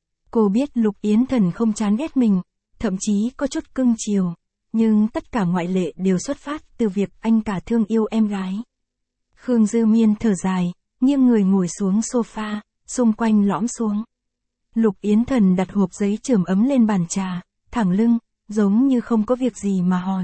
Cô biết Lục Yến Thần không chán ghét mình, thậm chí có chút cưng chiều, nhưng tất cả ngoại lệ đều xuất phát từ việc anh cả thương yêu em gái. Khương Dư Miên thở dài, nghiêng người ngồi xuống sofa, xung quanh lõm xuống. Lục Yến Thần đặt hộp giấy chườm ấm lên bàn trà, thẳng lưng, giống như không có việc gì mà hỏi.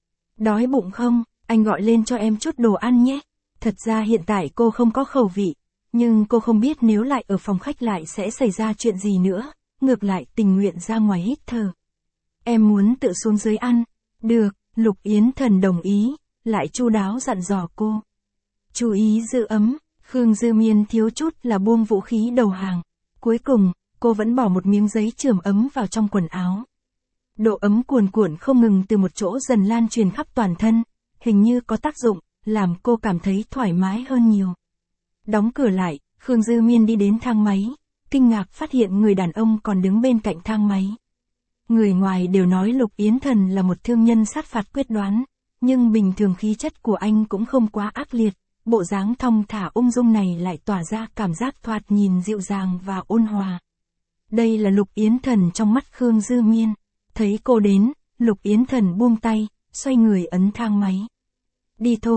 Đói bụng không? Anh gọi lên cho em chút đồ ăn nhé. Thật ra hiện tại cô không có khẩu vị, nhưng cô không biết nếu lại ở phòng khách lại sẽ xảy ra chuyện gì nữa, ngược lại tình nguyện ra ngoài hít thở. Em muốn tự xuống dưới ăn. Được, Lục Yến Thần đồng ý, lại chu đáo dặn dò cô. Chú ý giữ ấm, Khương Dư Miên thiếu chút là buông vũ khí đầu hàng. Cuối cùng, cô vẫn bỏ một miếng giấy chườm ấm vào trong quần áo. Độ ấm cuồn cuộn không ngừng từ một chỗ dần lan truyền khắp toàn thân, hình như có tác dụng, làm cô cảm thấy thoải mái hơn nhiều. Đóng cửa lại, Khương Dư Miên đi đến thang máy, kinh ngạc phát hiện người đàn ông còn đứng bên cạnh thang máy. Người ngoài đều nói Lục Yến Thần là một thương nhân sát phạt quyết đoán, nhưng bình thường khí chất của anh cũng không quá ác liệt, bộ dáng thong thả ung dung này lại tỏa ra cảm giác thoạt nhìn dịu dàng và ôn hòa. Đây là Lục Yến Thần trong mắt Khương Dư Miên. Thấy cô đến, Lục Yến Thần buông tay, xoay người ấn thang máy. Đi thôi,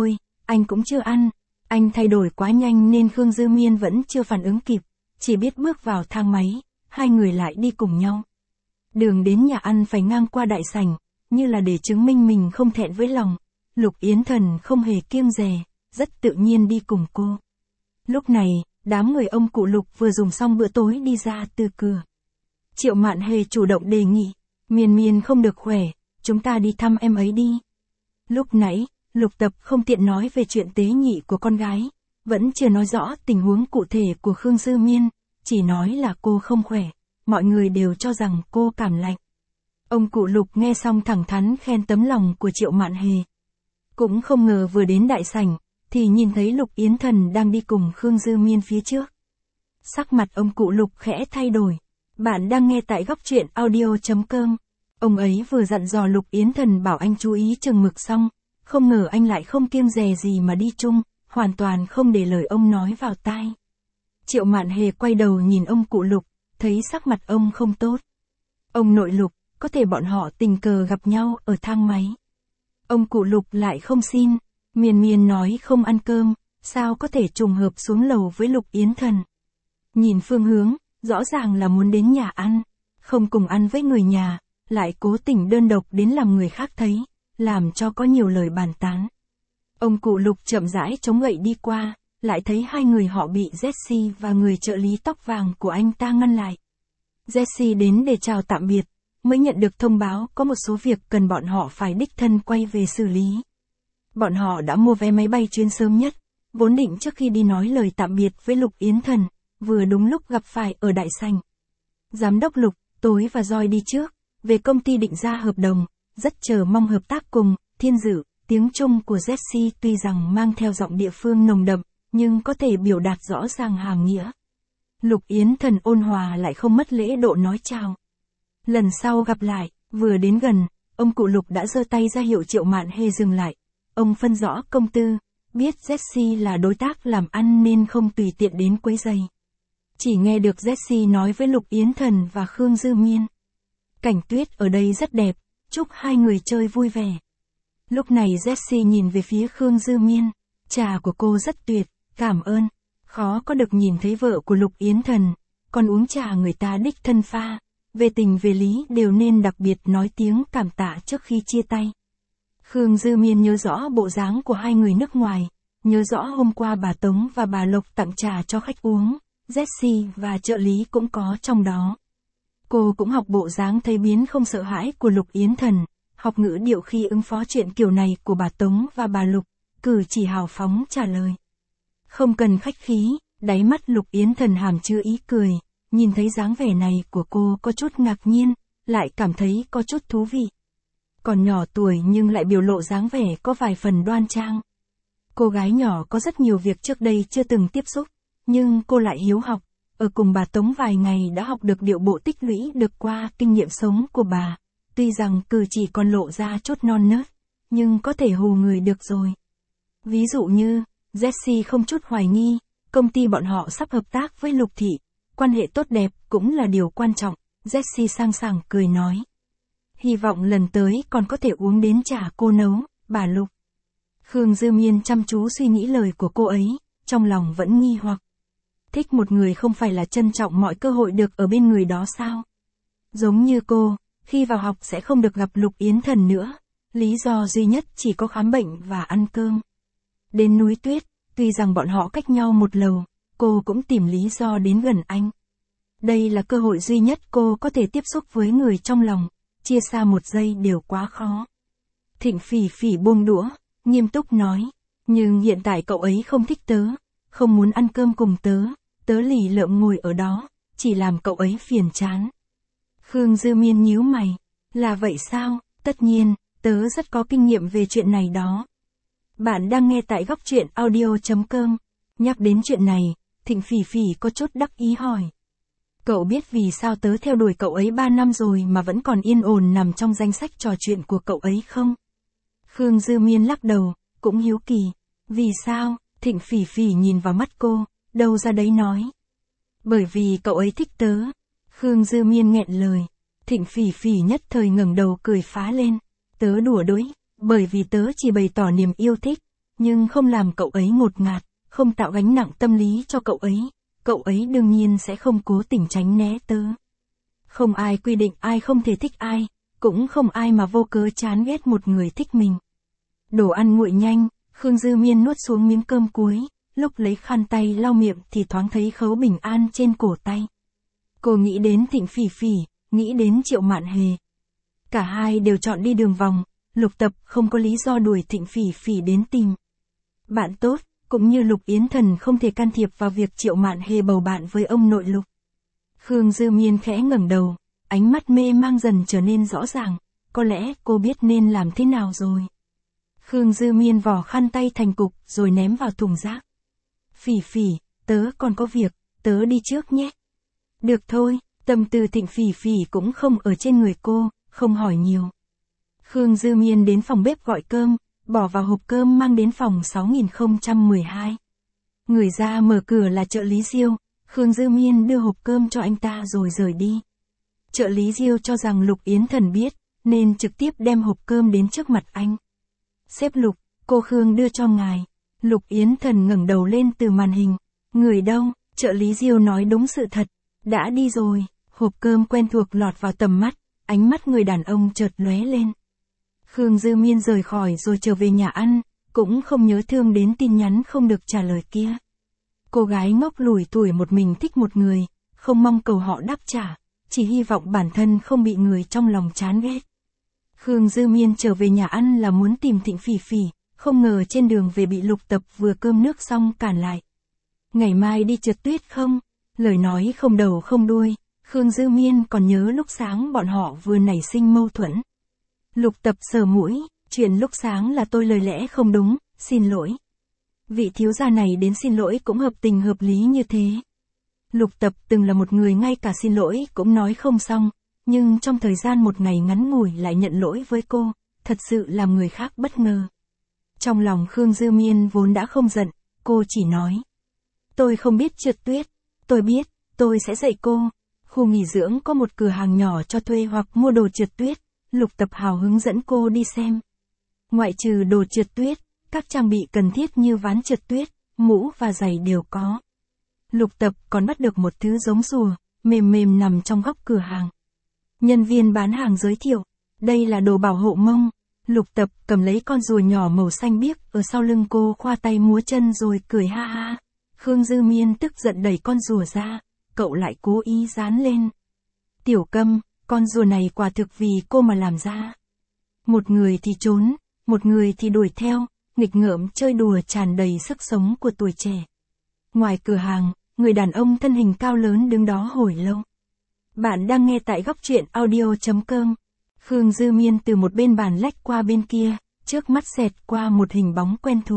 anh cũng chưa ăn. Anh thay đổi quá nhanh nên Khương Dư Miên vẫn chưa phản ứng kịp, chỉ biết bước vào thang máy, hai người lại đi cùng nhau. Đường đến nhà ăn phải ngang qua đại sảnh, như là để chứng minh mình không thẹn với lòng. Lục Yến Thần không hề kiêng dè, rất tự nhiên đi cùng cô. Lúc này, đám người ông cụ Lục vừa dùng xong bữa tối đi ra từ cửa. Triệu Mạn Hề chủ động đề nghị, Miên Miên không được khỏe, chúng ta đi thăm em ấy đi. Lúc nãy, Lục Tập không tiện nói về chuyện tế nhị của con gái, vẫn chưa nói rõ tình huống cụ thể của Khương Dư Miên, chỉ nói là cô không khỏe, mọi người đều cho rằng cô cảm lạnh. Ông cụ Lục nghe xong thẳng thắn khen tấm lòng của Triệu Mạn Hề. Cũng không ngờ vừa đến đại sảnh, thì nhìn thấy Lục Yến Thần đang đi cùng Khương Dư Miên phía trước. Sắc mặt ông cụ Lục khẽ thay đổi. Bạn đang nghe tại góc truyện audio.com. Ông ấy vừa dặn dò Lục Yến Thần bảo anh chú ý chừng mực xong, không ngờ anh lại không kiêng dè gì mà đi chung, hoàn toàn không để lời ông nói vào tai. Triệu Mạn Hề quay đầu nhìn ông cụ Lục, thấy sắc mặt ông không tốt. Ông nội Lục, có thể bọn họ tình cờ gặp nhau ở thang máy. Ông cụ Lục lại không xin, Miên Miên nói không ăn cơm, sao có thể trùng hợp xuống lầu với Lục Yến Thần. Nhìn phương hướng, rõ ràng là muốn đến nhà ăn, không cùng ăn với người nhà, lại cố tình đơn độc đến làm người khác thấy, làm cho có nhiều lời bàn tán. Ông cụ Lục chậm rãi chống gậy đi qua, lại thấy hai người họ bị Jessie và người trợ lý tóc vàng của anh ta ngăn lại. Jessie đến để chào tạm biệt, mới nhận được thông báo có một số việc cần bọn họ phải đích thân quay về xử lý. Bọn họ đã mua vé máy bay chuyến sớm nhất, vốn định trước khi đi nói lời tạm biệt với Lục Yến Thần, vừa đúng lúc gặp phải ở đại sảnh. Giám đốc Lục, tối và Joy đi trước, về công ty định ra hợp đồng, rất chờ mong hợp tác cùng, Thiên Dữ. Tiếng Trung của Jessie tuy rằng mang theo giọng địa phương nồng đậm, nhưng có thể biểu đạt rõ ràng hàm nghĩa. Lục Yến Thần ôn hòa lại không mất lễ độ nói chào. Lần sau gặp lại, vừa đến gần, ông cụ Lục đã giơ tay ra hiệu Triệu Mạn Hề dừng lại. Ông phân rõ công tư, biết Jessie là đối tác làm ăn nên không tùy tiện đến quấy rầy. Chỉ nghe được Jessie nói với Lục Yến Thần và Khương Dư Miên. Cảnh tuyết ở đây rất đẹp, chúc hai người chơi vui vẻ. Lúc này Jessie nhìn về phía Khương Dư Miên, trà của cô rất tuyệt, cảm ơn. Khó có được nhìn thấy vợ của Lục Yến Thần, còn uống trà người ta đích thân pha, về tình về lý đều nên đặc biệt nói tiếng cảm tạ trước khi chia tay. Khương Dư Miên nhớ rõ bộ dáng của hai người nước ngoài, nhớ rõ hôm qua bà Tống và bà Lộc tặng trà cho khách uống, Jessie và trợ lý cũng có trong đó. Cô cũng học bộ dáng thấy biến không sợ hãi của Lục Yến Thần, học ngữ điệu khi ứng phó chuyện kiểu này của bà Tống và bà Lục, cử chỉ hào phóng trả lời. Không cần khách khí, đáy mắt Lục Yến Thần hàm chứa ý cười, nhìn thấy dáng vẻ này của cô có chút ngạc nhiên, lại cảm thấy có chút thú vị. Còn nhỏ tuổi nhưng lại biểu lộ dáng vẻ có vài phần đoan trang. Cô gái nhỏ có rất nhiều việc trước đây chưa từng tiếp xúc, nhưng cô lại hiếu học, ở cùng bà Tống vài ngày đã học được điệu bộ tích lũy được qua kinh nghiệm sống của bà. Tuy rằng cử chỉ còn lộ ra chút non nớt, nhưng có thể hù người được rồi. Ví dụ như, Jessie không chút hoài nghi, công ty bọn họ sắp hợp tác với Lục Thị, quan hệ tốt đẹp cũng là điều quan trọng, Jessie sang sảng cười nói. Hy vọng lần tới còn có thể uống đến trà cô nấu, bà Lục. Khương Dư Miên chăm chú suy nghĩ lời của cô ấy, trong lòng vẫn nghi hoặc. Thích một người không phải là trân trọng mọi cơ hội được ở bên người đó sao? Giống như cô, khi vào học sẽ không được gặp Lục Yến Thần nữa, lý do duy nhất chỉ có khám bệnh và ăn cơm. Đến núi tuyết, tuy rằng bọn họ cách nhau một lầu, cô cũng tìm lý do đến gần anh. Đây là cơ hội duy nhất cô có thể tiếp xúc với người trong lòng, chia xa một giây đều quá khó. Thịnh Phỉ Phỉ buông đũa, nghiêm túc nói, nhưng hiện tại cậu ấy không thích tớ, không muốn ăn cơm cùng tớ lì lợm ngồi ở đó, chỉ làm cậu ấy phiền chán. Khương Dư Miên nhíu mày, là vậy sao, tất nhiên, tớ rất có kinh nghiệm về chuyện này đó. Bạn đang nghe tại góc truyện audio.com, nhắc đến chuyện này, Thịnh Phỉ Phỉ có chút đắc ý hỏi. Cậu biết vì sao tớ theo đuổi cậu ấy 3 năm rồi mà vẫn còn yên ổn nằm trong danh sách trò chuyện của cậu ấy không? Khương Dư Miên lắc đầu, cũng hiếu kỳ. Vì sao? Thịnh Phỉ Phỉ nhìn vào mắt cô, đâu ra đấy nói. Bởi vì cậu ấy thích tớ. Khương Dư Miên nghẹn lời. Thịnh Phỉ Phỉ nhất thời ngẩng đầu cười phá lên. Tớ đùa đối, bởi vì tớ chỉ bày tỏ niềm yêu thích. nhưng không làm cậu ấy ngột ngạt, không tạo gánh nặng tâm lý cho cậu ấy đương nhiên sẽ không cố tình tránh né tớ. Không ai quy định ai không thể thích ai, cũng không ai mà vô cớ chán ghét một người thích mình. Đồ ăn nguội nhanh, Khương Dư Miên nuốt xuống miếng cơm cuối, lúc lấy khăn tay lau miệng thì thoáng thấy khấu bình an trên cổ tay. Cô nghĩ đến Thịnh Phỉ Phỉ, nghĩ đến Triệu Mạn Hề. Cả hai đều chọn đi đường vòng, Lục Tập không có lý do đuổi Thịnh Phỉ Phỉ đến tìm. Bạn tốt, cũng như Lục Yến Thần không thể can thiệp vào việc Triệu Mạn Hề bầu bạn với ông nội Lục. Khương Dư Miên khẽ ngẩng đầu, ánh mắt mê mang dần trở nên rõ ràng, có lẽ cô biết nên làm thế nào rồi. Khương Dư Miên vò khăn tay thành cục rồi ném vào thùng rác. Phỉ Phỉ, tớ còn có việc, tớ đi trước nhé. Được thôi, tâm tư Thịnh Phỉ Phỉ cũng không ở trên người cô, không hỏi nhiều. Khương Dư Miên đến phòng bếp gọi cơm, bỏ vào hộp cơm mang đến phòng 6012. Người ra mở cửa là trợ lý Diêu, Khương Dư Miên đưa hộp cơm cho anh ta rồi rời đi. Trợ lý Diêu cho rằng Lục Yến Thần biết, nên trực tiếp đem hộp cơm đến trước mặt anh. Sếp Lục, cô Khương đưa cho ngài. Lục Yến Thần ngẩng đầu lên từ màn hình. Người đâu? Trợ lý Diêu nói đúng sự thật. Đã đi rồi. Hộp cơm quen thuộc lọt vào tầm mắt, ánh mắt người đàn ông chợt lóe lên. Khương Dư Miên rời khỏi rồi trở về nhà ăn, cũng không nhớ thương đến tin nhắn không được trả lời kia. Cô gái ngốc lủi thủi một mình thích một người, không mong cầu họ đáp trả, chỉ hy vọng bản thân không bị người trong lòng chán ghét. Khương Dư Miên trở về nhà ăn là muốn tìm Thịnh Phỉ Phỉ, không ngờ trên đường về bị Lục Tập vừa cơm nước xong cản lại. Ngày mai đi trượt tuyết không? Lời nói không đầu không đuôi, Khương Dư Miên còn nhớ lúc sáng bọn họ vừa nảy sinh mâu thuẫn. Lục Tập sờ mũi, chuyện lúc sáng là tôi lời lẽ không đúng, xin lỗi. Vị thiếu gia này đến xin lỗi cũng hợp tình hợp lý như thế. Lục Tập từng là một người ngay cả xin lỗi cũng nói không xong, nhưng trong thời gian một ngày ngắn ngủi lại nhận lỗi với cô, thật sự làm người khác bất ngờ. Trong lòng Khương Dư Miên vốn đã không giận, cô chỉ nói. Tôi không biết trượt tuyết, tôi biết, tôi sẽ dạy cô. Khu nghỉ dưỡng có một cửa hàng nhỏ cho thuê hoặc mua đồ trượt tuyết, Lục Tập hào hứng dẫn cô đi xem. Ngoại trừ đồ trượt tuyết, các trang bị cần thiết như ván trượt tuyết, mũ và giày đều có. Lục Tập còn bắt được một thứ giống rùa, mềm mềm nằm trong góc cửa hàng. Nhân viên bán hàng giới thiệu, đây là đồ bảo hộ mông. Lục Tập cầm lấy con rùa nhỏ màu xanh biếc ở sau lưng cô khoa tay múa chân rồi cười ha ha. Khương Dư Miên tức giận đẩy con rùa ra, cậu lại cố ý dán lên. Tiểu Câm, con rùa này quả thực vì cô mà làm ra. Một người thì trốn, một người thì đuổi theo, nghịch ngợm chơi đùa tràn đầy sức sống của tuổi trẻ. Ngoài cửa hàng, người đàn ông thân hình cao lớn đứng đó hồi lâu. Bạn đang nghe tại góc truyện audio.com. Khương Dư Miên từ một bên bàn lách qua bên kia, trước mắt xẹt qua một hình bóng quen thuộc.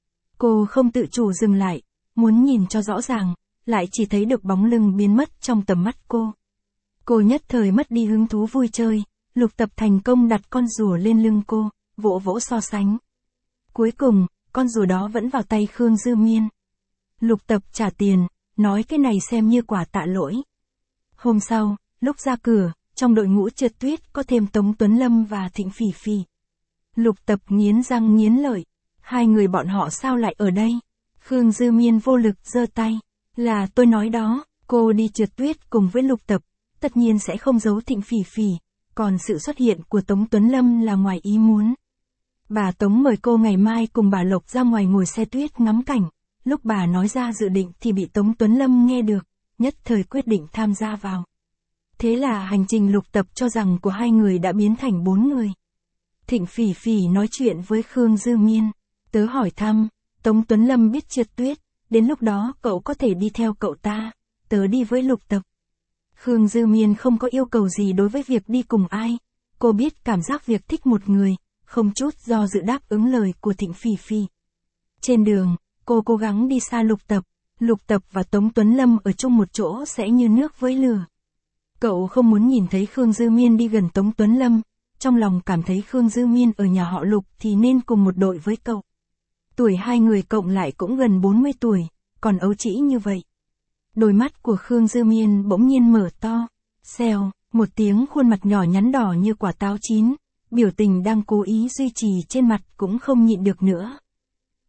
Cô không tự chủ dừng lại, muốn nhìn cho rõ ràng, lại chỉ thấy được bóng lưng biến mất trong tầm mắt cô. Cô nhất thời mất đi hứng thú vui chơi, Lục Tập thành công đặt con rùa lên lưng cô, vỗ vỗ so sánh. Cuối cùng, con rùa đó vẫn vào tay Khương Dư Miên. Lục Tập trả tiền, nói cái này xem như quà tạ lỗi. Hôm sau, lúc ra cửa, trong đội ngũ trượt tuyết có thêm Tống Tuấn Lâm và Thịnh Phỉ Phỉ. Lục Tập nghiến răng nghiến lợi, hai người bọn họ sao lại ở đây? Khương Dư Miên vô lực giơ tay, là tôi nói đó, cô đi trượt tuyết cùng với Lục Tập, tất nhiên sẽ không giấu Thịnh Phỉ Phỉ, còn sự xuất hiện của Tống Tuấn Lâm là ngoài ý muốn. Bà Tống mời cô ngày mai cùng bà Lộc ra ngoài ngồi xe tuyết ngắm cảnh, lúc bà nói ra dự định thì bị Tống Tuấn Lâm nghe được, nhất thời quyết định tham gia vào. Thế là hành trình Lục Tập cho rằng của hai người đã biến thành 4 người. Thịnh Phỉ Phỉ nói chuyện với Khương Dư Miên, tớ hỏi thăm, Tống Tuấn Lâm biết trượt tuyết, đến lúc đó cậu có thể đi theo cậu ta, tớ đi với Lục Tập. Khương Dư Miên không có yêu cầu gì đối với việc đi cùng ai, cô biết cảm giác việc thích một người, không chút do dự đáp ứng lời của Thịnh Phỉ Phỉ. Trên đường, cô cố gắng đi xa Lục Tập và Tống Tuấn Lâm ở chung một chỗ sẽ như nước với lửa. Cậu không muốn nhìn thấy Khương Dư Miên đi gần Tống Tuấn Lâm, trong lòng cảm thấy Khương Dư Miên ở nhà họ Lục thì nên cùng một đội với cậu. Tuổi hai người cộng lại cũng gần 40 tuổi, còn ấu trĩ như vậy. Đôi mắt của Khương Dư Miên bỗng nhiên mở to, xèo, một tiếng khuôn mặt nhỏ nhắn đỏ như quả táo chín, biểu tình đang cố ý duy trì trên mặt cũng không nhịn được nữa.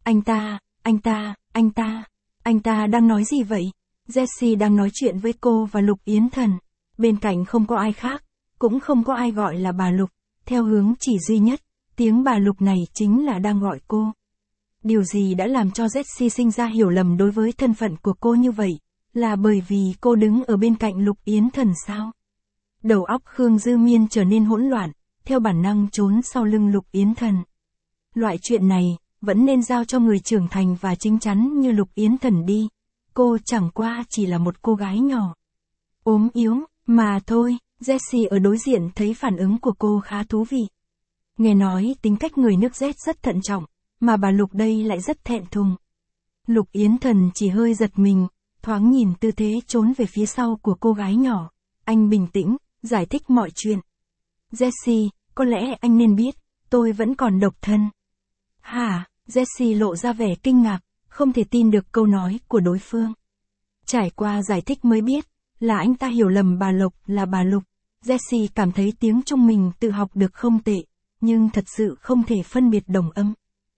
Anh ta đang nói gì vậy? Jessie đang nói chuyện với cô và Lục Yến Thần. Bên cạnh không có ai khác, cũng không có ai gọi là bà Lục, theo hướng chỉ duy nhất, tiếng bà Lục này chính là đang gọi cô. Điều gì đã làm cho Jessie sinh ra hiểu lầm đối với thân phận của cô như vậy? Là bởi vì cô đứng ở bên cạnh Lục Yến Thần sao? Đầu óc Khương Dư Miên trở nên hỗn loạn, theo bản năng trốn sau lưng Lục Yến Thần. Loại chuyện này, vẫn nên giao cho người trưởng thành và chín chắn như Lục Yến Thần đi. Cô chẳng qua chỉ là một cô gái nhỏ, ốm yếu, mà thôi. Jessie ở đối diện thấy phản ứng của cô khá thú vị. Nghe nói tính cách người nước Z rất thận trọng, mà bà Lục đây lại rất thẹn thùng. Lục Yến Thần chỉ hơi giật mình, thoáng nhìn tư thế trốn về phía sau của cô gái nhỏ. Anh bình tĩnh, giải thích mọi chuyện. Jessie, có lẽ anh nên biết, tôi vẫn còn độc thân. Hả? Jessie lộ ra vẻ kinh ngạc, không thể tin được câu nói của đối phương. Trải qua giải thích mới biết, là anh ta hiểu lầm bà Lục là bà Lục. Jessie cảm thấy tiếng Trung mình tự học được không tệ, nhưng thật sự không thể phân biệt đồng âm.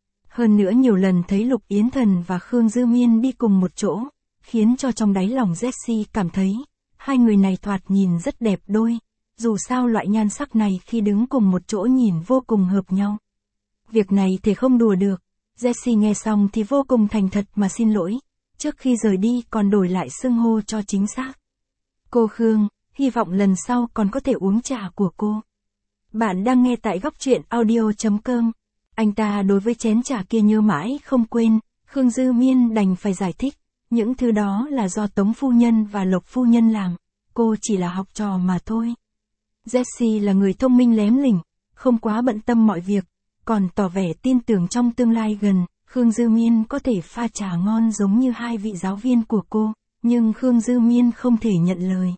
Hơn nữa nhiều lần thấy Lục Yến Thần và Khương Dư Miên đi cùng một chỗ, khiến cho trong đáy lòng Jessie cảm thấy, hai người này thoạt nhìn rất đẹp đôi. Dù sao loại nhan sắc này khi đứng cùng một chỗ nhìn vô cùng hợp nhau. Việc này thì không đùa được. Jessie nghe xong thì vô cùng thành thật mà xin lỗi, trước khi rời đi còn đổi lại xưng hô cho chính xác. Cô Khương, hy vọng lần sau còn có thể uống trà của cô. Bạn đang nghe tại góc truyện audio.com. Anh ta đối với chén trà kia nhớ mãi không quên, Khương Dư Miên đành phải giải thích, những thứ đó là do Tống phu nhân và Lộc phu nhân làm, cô chỉ là học trò mà thôi. Jessie là người thông minh lém lỉnh, không quá bận tâm mọi việc, còn tỏ vẻ tin tưởng trong tương lai gần, Khương Dư Miên có thể pha trà ngon giống như hai vị giáo viên của cô, nhưng Khương Dư Miên không thể nhận lời.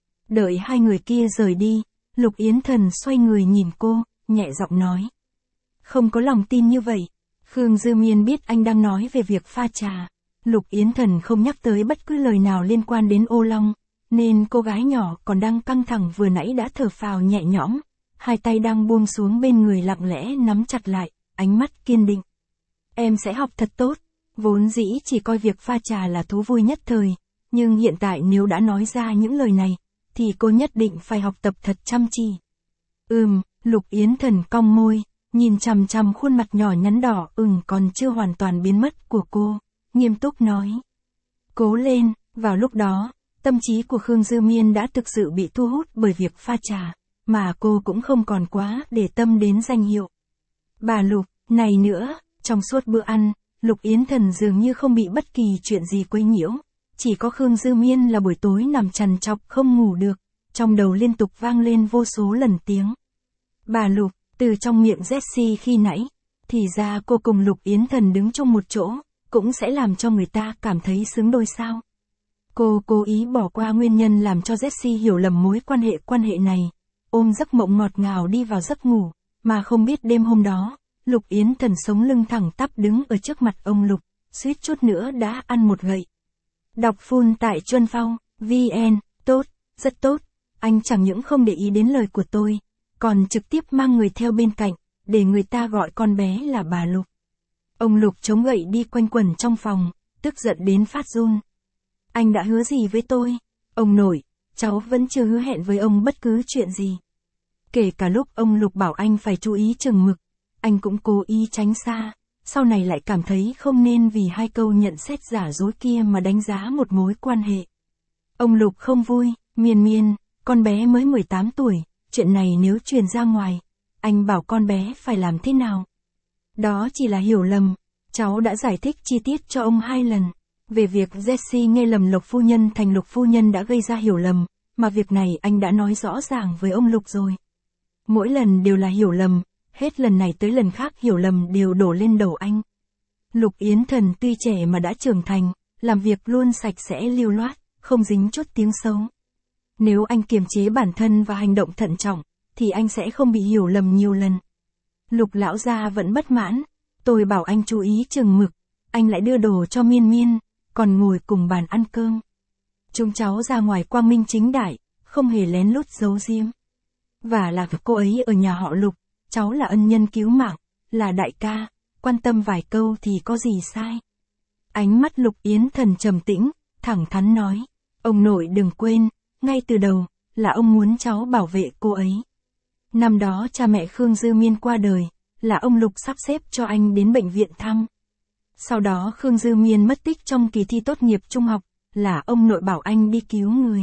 Đợi hai người kia rời đi, Lục Yến Thần xoay người nhìn cô, nhẹ giọng nói. Không có lòng tin như vậy. Khương Dư Miên biết anh đang nói về việc pha trà. Lục Yến Thần không nhắc tới bất cứ lời nào liên quan đến Ô Long, nên cô gái nhỏ còn đang căng thẳng vừa nãy đã thở phào nhẹ nhõm, hai tay đang buông xuống bên người lặng lẽ nắm chặt lại, ánh mắt kiên định. Em sẽ học thật tốt, vốn dĩ chỉ coi việc pha trà là thú vui nhất thời, nhưng hiện tại nếu đã nói ra những lời này, thì cô nhất định phải học tập thật chăm chỉ. Lục Yến Thần cong môi, nhìn chằm chằm khuôn mặt nhỏ nhắn đỏ ửng còn chưa hoàn toàn biến mất của cô, nghiêm túc nói. Cố lên. Vào lúc đó, tâm trí của Khương Dư Miên đã thực sự bị thu hút bởi việc pha trà, mà cô cũng không còn quá để tâm đến danh hiệu. Bà Lục, này nữa, trong suốt bữa ăn, Lục Yến Thần dường như không bị bất kỳ chuyện gì quấy nhiễu, chỉ có Khương Dư Miên là buổi tối nằm trằn trọc không ngủ được, trong đầu liên tục vang lên vô số lần tiếng. Bà Lục, từ trong miệng Jessie khi nãy, thì ra cô cùng Lục Yến Thần đứng chung một chỗ, cũng sẽ làm cho người ta cảm thấy xứng đôi sao. Cô cố ý bỏ qua nguyên nhân làm cho Jessie hiểu lầm mối quan hệ này, ôm giấc mộng ngọt ngào đi vào giấc ngủ, mà không biết đêm hôm đó, Lục Yến Thần sống lưng thẳng tắp đứng ở trước mặt ông Lục, suýt chút nữa đã ăn một gậy. Đọc full tại Chuân Phong, VN, tốt, rất tốt, anh chẳng những không để ý đến lời của tôi, còn trực tiếp mang người theo bên cạnh, để người ta gọi con bé là bà Lục. Ông Lục chống gậy đi quanh quẩn trong phòng, tức giận đến phát run. Anh đã hứa gì với tôi? Ông nội, cháu vẫn chưa hứa hẹn với ông bất cứ chuyện gì. Kể cả lúc ông Lục bảo anh phải chú ý chừng mực, anh cũng cố ý tránh xa, sau này lại cảm thấy không nên vì hai câu nhận xét giả dối kia mà đánh giá một mối quan hệ. Ông Lục không vui, Miên, con bé mới 18 tuổi, chuyện này nếu truyền ra ngoài, anh bảo con bé phải làm thế nào? Đó chỉ là hiểu lầm, cháu đã giải thích chi tiết cho ông 2 lần. Về việc Jessie nghe lầm Lộc phu nhân thành Lục phu nhân đã gây ra hiểu lầm, mà việc này anh đã nói rõ ràng với ông Lục rồi. Mỗi lần đều là hiểu lầm, hết lần này tới lần khác hiểu lầm đều đổ lên đầu anh. Lục Yến Thần tuy trẻ mà đã trưởng thành, làm việc luôn sạch sẽ lưu loát, không dính chút tiếng xấu. Nếu anh kiềm chế bản thân và hành động thận trọng, thì anh sẽ không bị hiểu lầm nhiều lần. Lục lão gia vẫn bất mãn, tôi bảo anh chú ý chừng mực, anh lại đưa đồ cho Miên, còn ngồi cùng bàn ăn cơm. Chúng cháu ra ngoài quang minh chính đại, không hề lén lút giấu giếm. Và là cô ấy ở nhà họ Lục, cháu là ân nhân cứu mạng, là đại ca, quan tâm vài câu thì có gì sai. Ánh mắt Lục Yến Thần trầm tĩnh, thẳng thắn nói, ông nội đừng quên, ngay từ đầu, là ông muốn cháu bảo vệ cô ấy. Năm đó cha mẹ Khương Dư Miên qua đời, là ông Lục sắp xếp cho anh đến bệnh viện thăm. Sau đó Khương Dư Miên mất tích trong kỳ thi tốt nghiệp trung học, là ông nội bảo anh đi cứu người.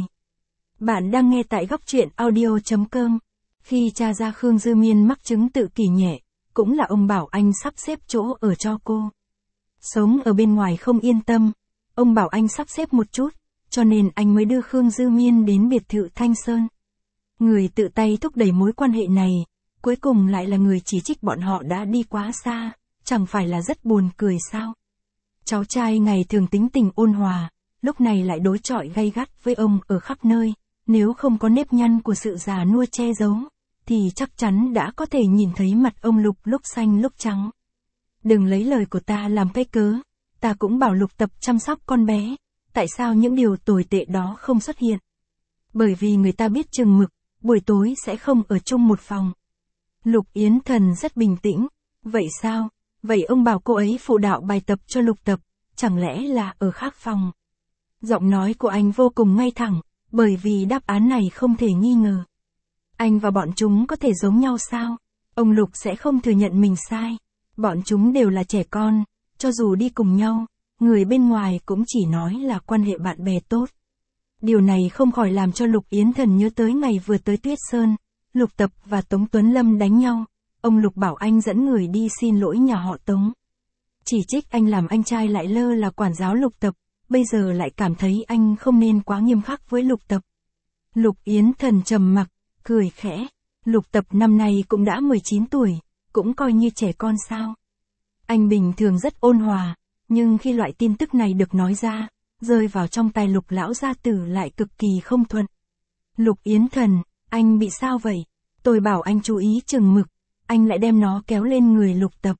Bạn đang nghe tại góc truyện audio.com. Khi cha ra Khương Dư Miên mắc chứng tự kỷ nhẹ, cũng là ông bảo anh sắp xếp chỗ ở cho cô. Sống ở bên ngoài không yên tâm, ông bảo anh sắp xếp một chút, cho nên anh mới đưa Khương Dư Miên đến biệt thự Thanh Sơn. Người tự tay thúc đẩy mối quan hệ này, cuối cùng lại là người chỉ trích bọn họ đã đi quá xa, chẳng phải là rất buồn cười sao? Cháu trai ngày thường tính tình ôn hòa, lúc này lại đối chọi gay gắt với ông ở khắp nơi, nếu không có nếp nhăn của sự già nua che giấu, thì chắc chắn đã có thể nhìn thấy mặt ông Lục lúc xanh lúc trắng. Đừng lấy lời của ta làm cái cớ, ta cũng bảo Lục Tập chăm sóc con bé, tại sao những điều tồi tệ đó không xuất hiện? Bởi vì người ta biết chừng mực, buổi tối sẽ không ở chung một phòng. Lục Yến Thần rất bình tĩnh, vậy sao? Vậy ông bảo cô ấy phụ đạo bài tập cho Lục Tập, chẳng lẽ là ở khác phòng? Giọng nói của anh vô cùng ngay thẳng, bởi vì đáp án này không thể nghi ngờ. Anh và bọn chúng có thể giống nhau sao? Ông Lục sẽ không thừa nhận mình sai. Bọn chúng đều là trẻ con, cho dù đi cùng nhau, người bên ngoài cũng chỉ nói là quan hệ bạn bè tốt. Điều này không khỏi làm cho Lục Yến Thần nhớ tới ngày vừa tới Tuyết Sơn, Lục Tập và Tống Tuấn Lâm đánh nhau, ông Lục bảo anh dẫn người đi xin lỗi nhà họ Tống. Chỉ trích anh làm anh trai lại lơ là quản giáo Lục Tập, bây giờ lại cảm thấy anh không nên quá nghiêm khắc với Lục Tập. Lục Yến Thần trầm mặc, cười khẽ, Lục Tập năm nay cũng đã 19 tuổi, cũng coi như trẻ con sao. Anh bình thường rất ôn hòa, nhưng khi loại tin tức này được nói ra, rơi vào trong tai Lục lão gia tử lại cực kỳ không thuận. Lục Yến Thần, anh bị sao vậy? Tôi bảo anh chú ý chừng mực, anh lại đem nó kéo lên người Lục Tập.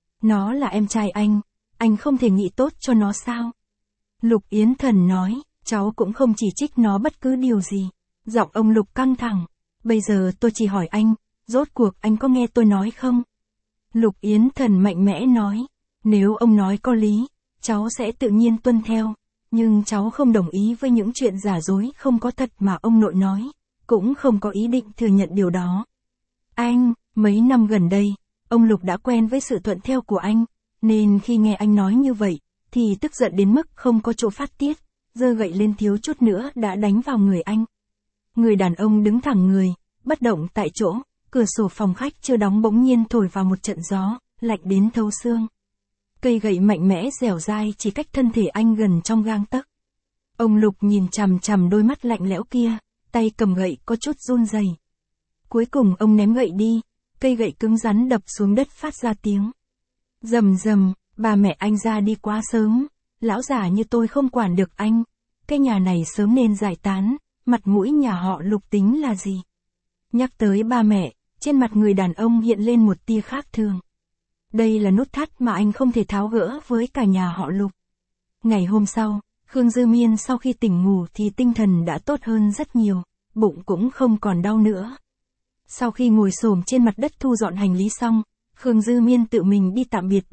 Nó là em trai anh không thể nghĩ tốt cho nó sao? Lục Yến Thần nói, cháu cũng không chỉ trích nó bất cứ điều gì. Giọng ông Lục căng thẳng, bây giờ tôi chỉ hỏi anh, rốt cuộc anh có nghe tôi nói không? Lục Yến Thần mạnh mẽ nói, nếu ông nói có lý, cháu sẽ tự nhiên tuân theo, nhưng cháu không đồng ý với những chuyện giả dối không có thật mà ông nội nói, cũng không có ý định thừa nhận điều đó. Anh, mấy năm gần đây, ông Lục đã quen với sự thuận theo của anh, nên khi nghe anh nói như vậy, thì tức giận đến mức không có chỗ phát tiết, giơ gậy lên thiếu chút nữa đã đánh vào người anh. Người đàn ông đứng thẳng người, bất động tại chỗ, cửa sổ phòng khách chưa đóng bỗng nhiên thổi vào một trận gió, lạnh đến thấu xương. Cây gậy mạnh mẽ dẻo dai chỉ cách thân thể anh gần trong gang tấc. Ông Lục nhìn chằm chằm đôi mắt lạnh lẽo kia, tay cầm gậy có chút run rẩy. Cuối cùng ông ném gậy đi, cây gậy cứng rắn đập xuống đất phát ra tiếng. Rầm rầm, bà mẹ anh ra đi quá sớm, lão già như tôi không quản được anh, cái nhà này sớm nên giải tán, mặt mũi nhà họ Lục tính là gì? Nhắc tới ba mẹ, trên mặt người đàn ông hiện lên một tia khác thường. Đây là nút thắt mà anh không thể tháo gỡ với cả nhà họ Lục. Ngày hôm sau, Khương Dư Miên sau khi tỉnh ngủ thì tinh thần đã tốt hơn rất nhiều, bụng cũng không còn đau nữa. Sau khi ngồi xổm trên mặt đất thu dọn hành lý xong, Khương Dư Miên tự mình đi tạm biệt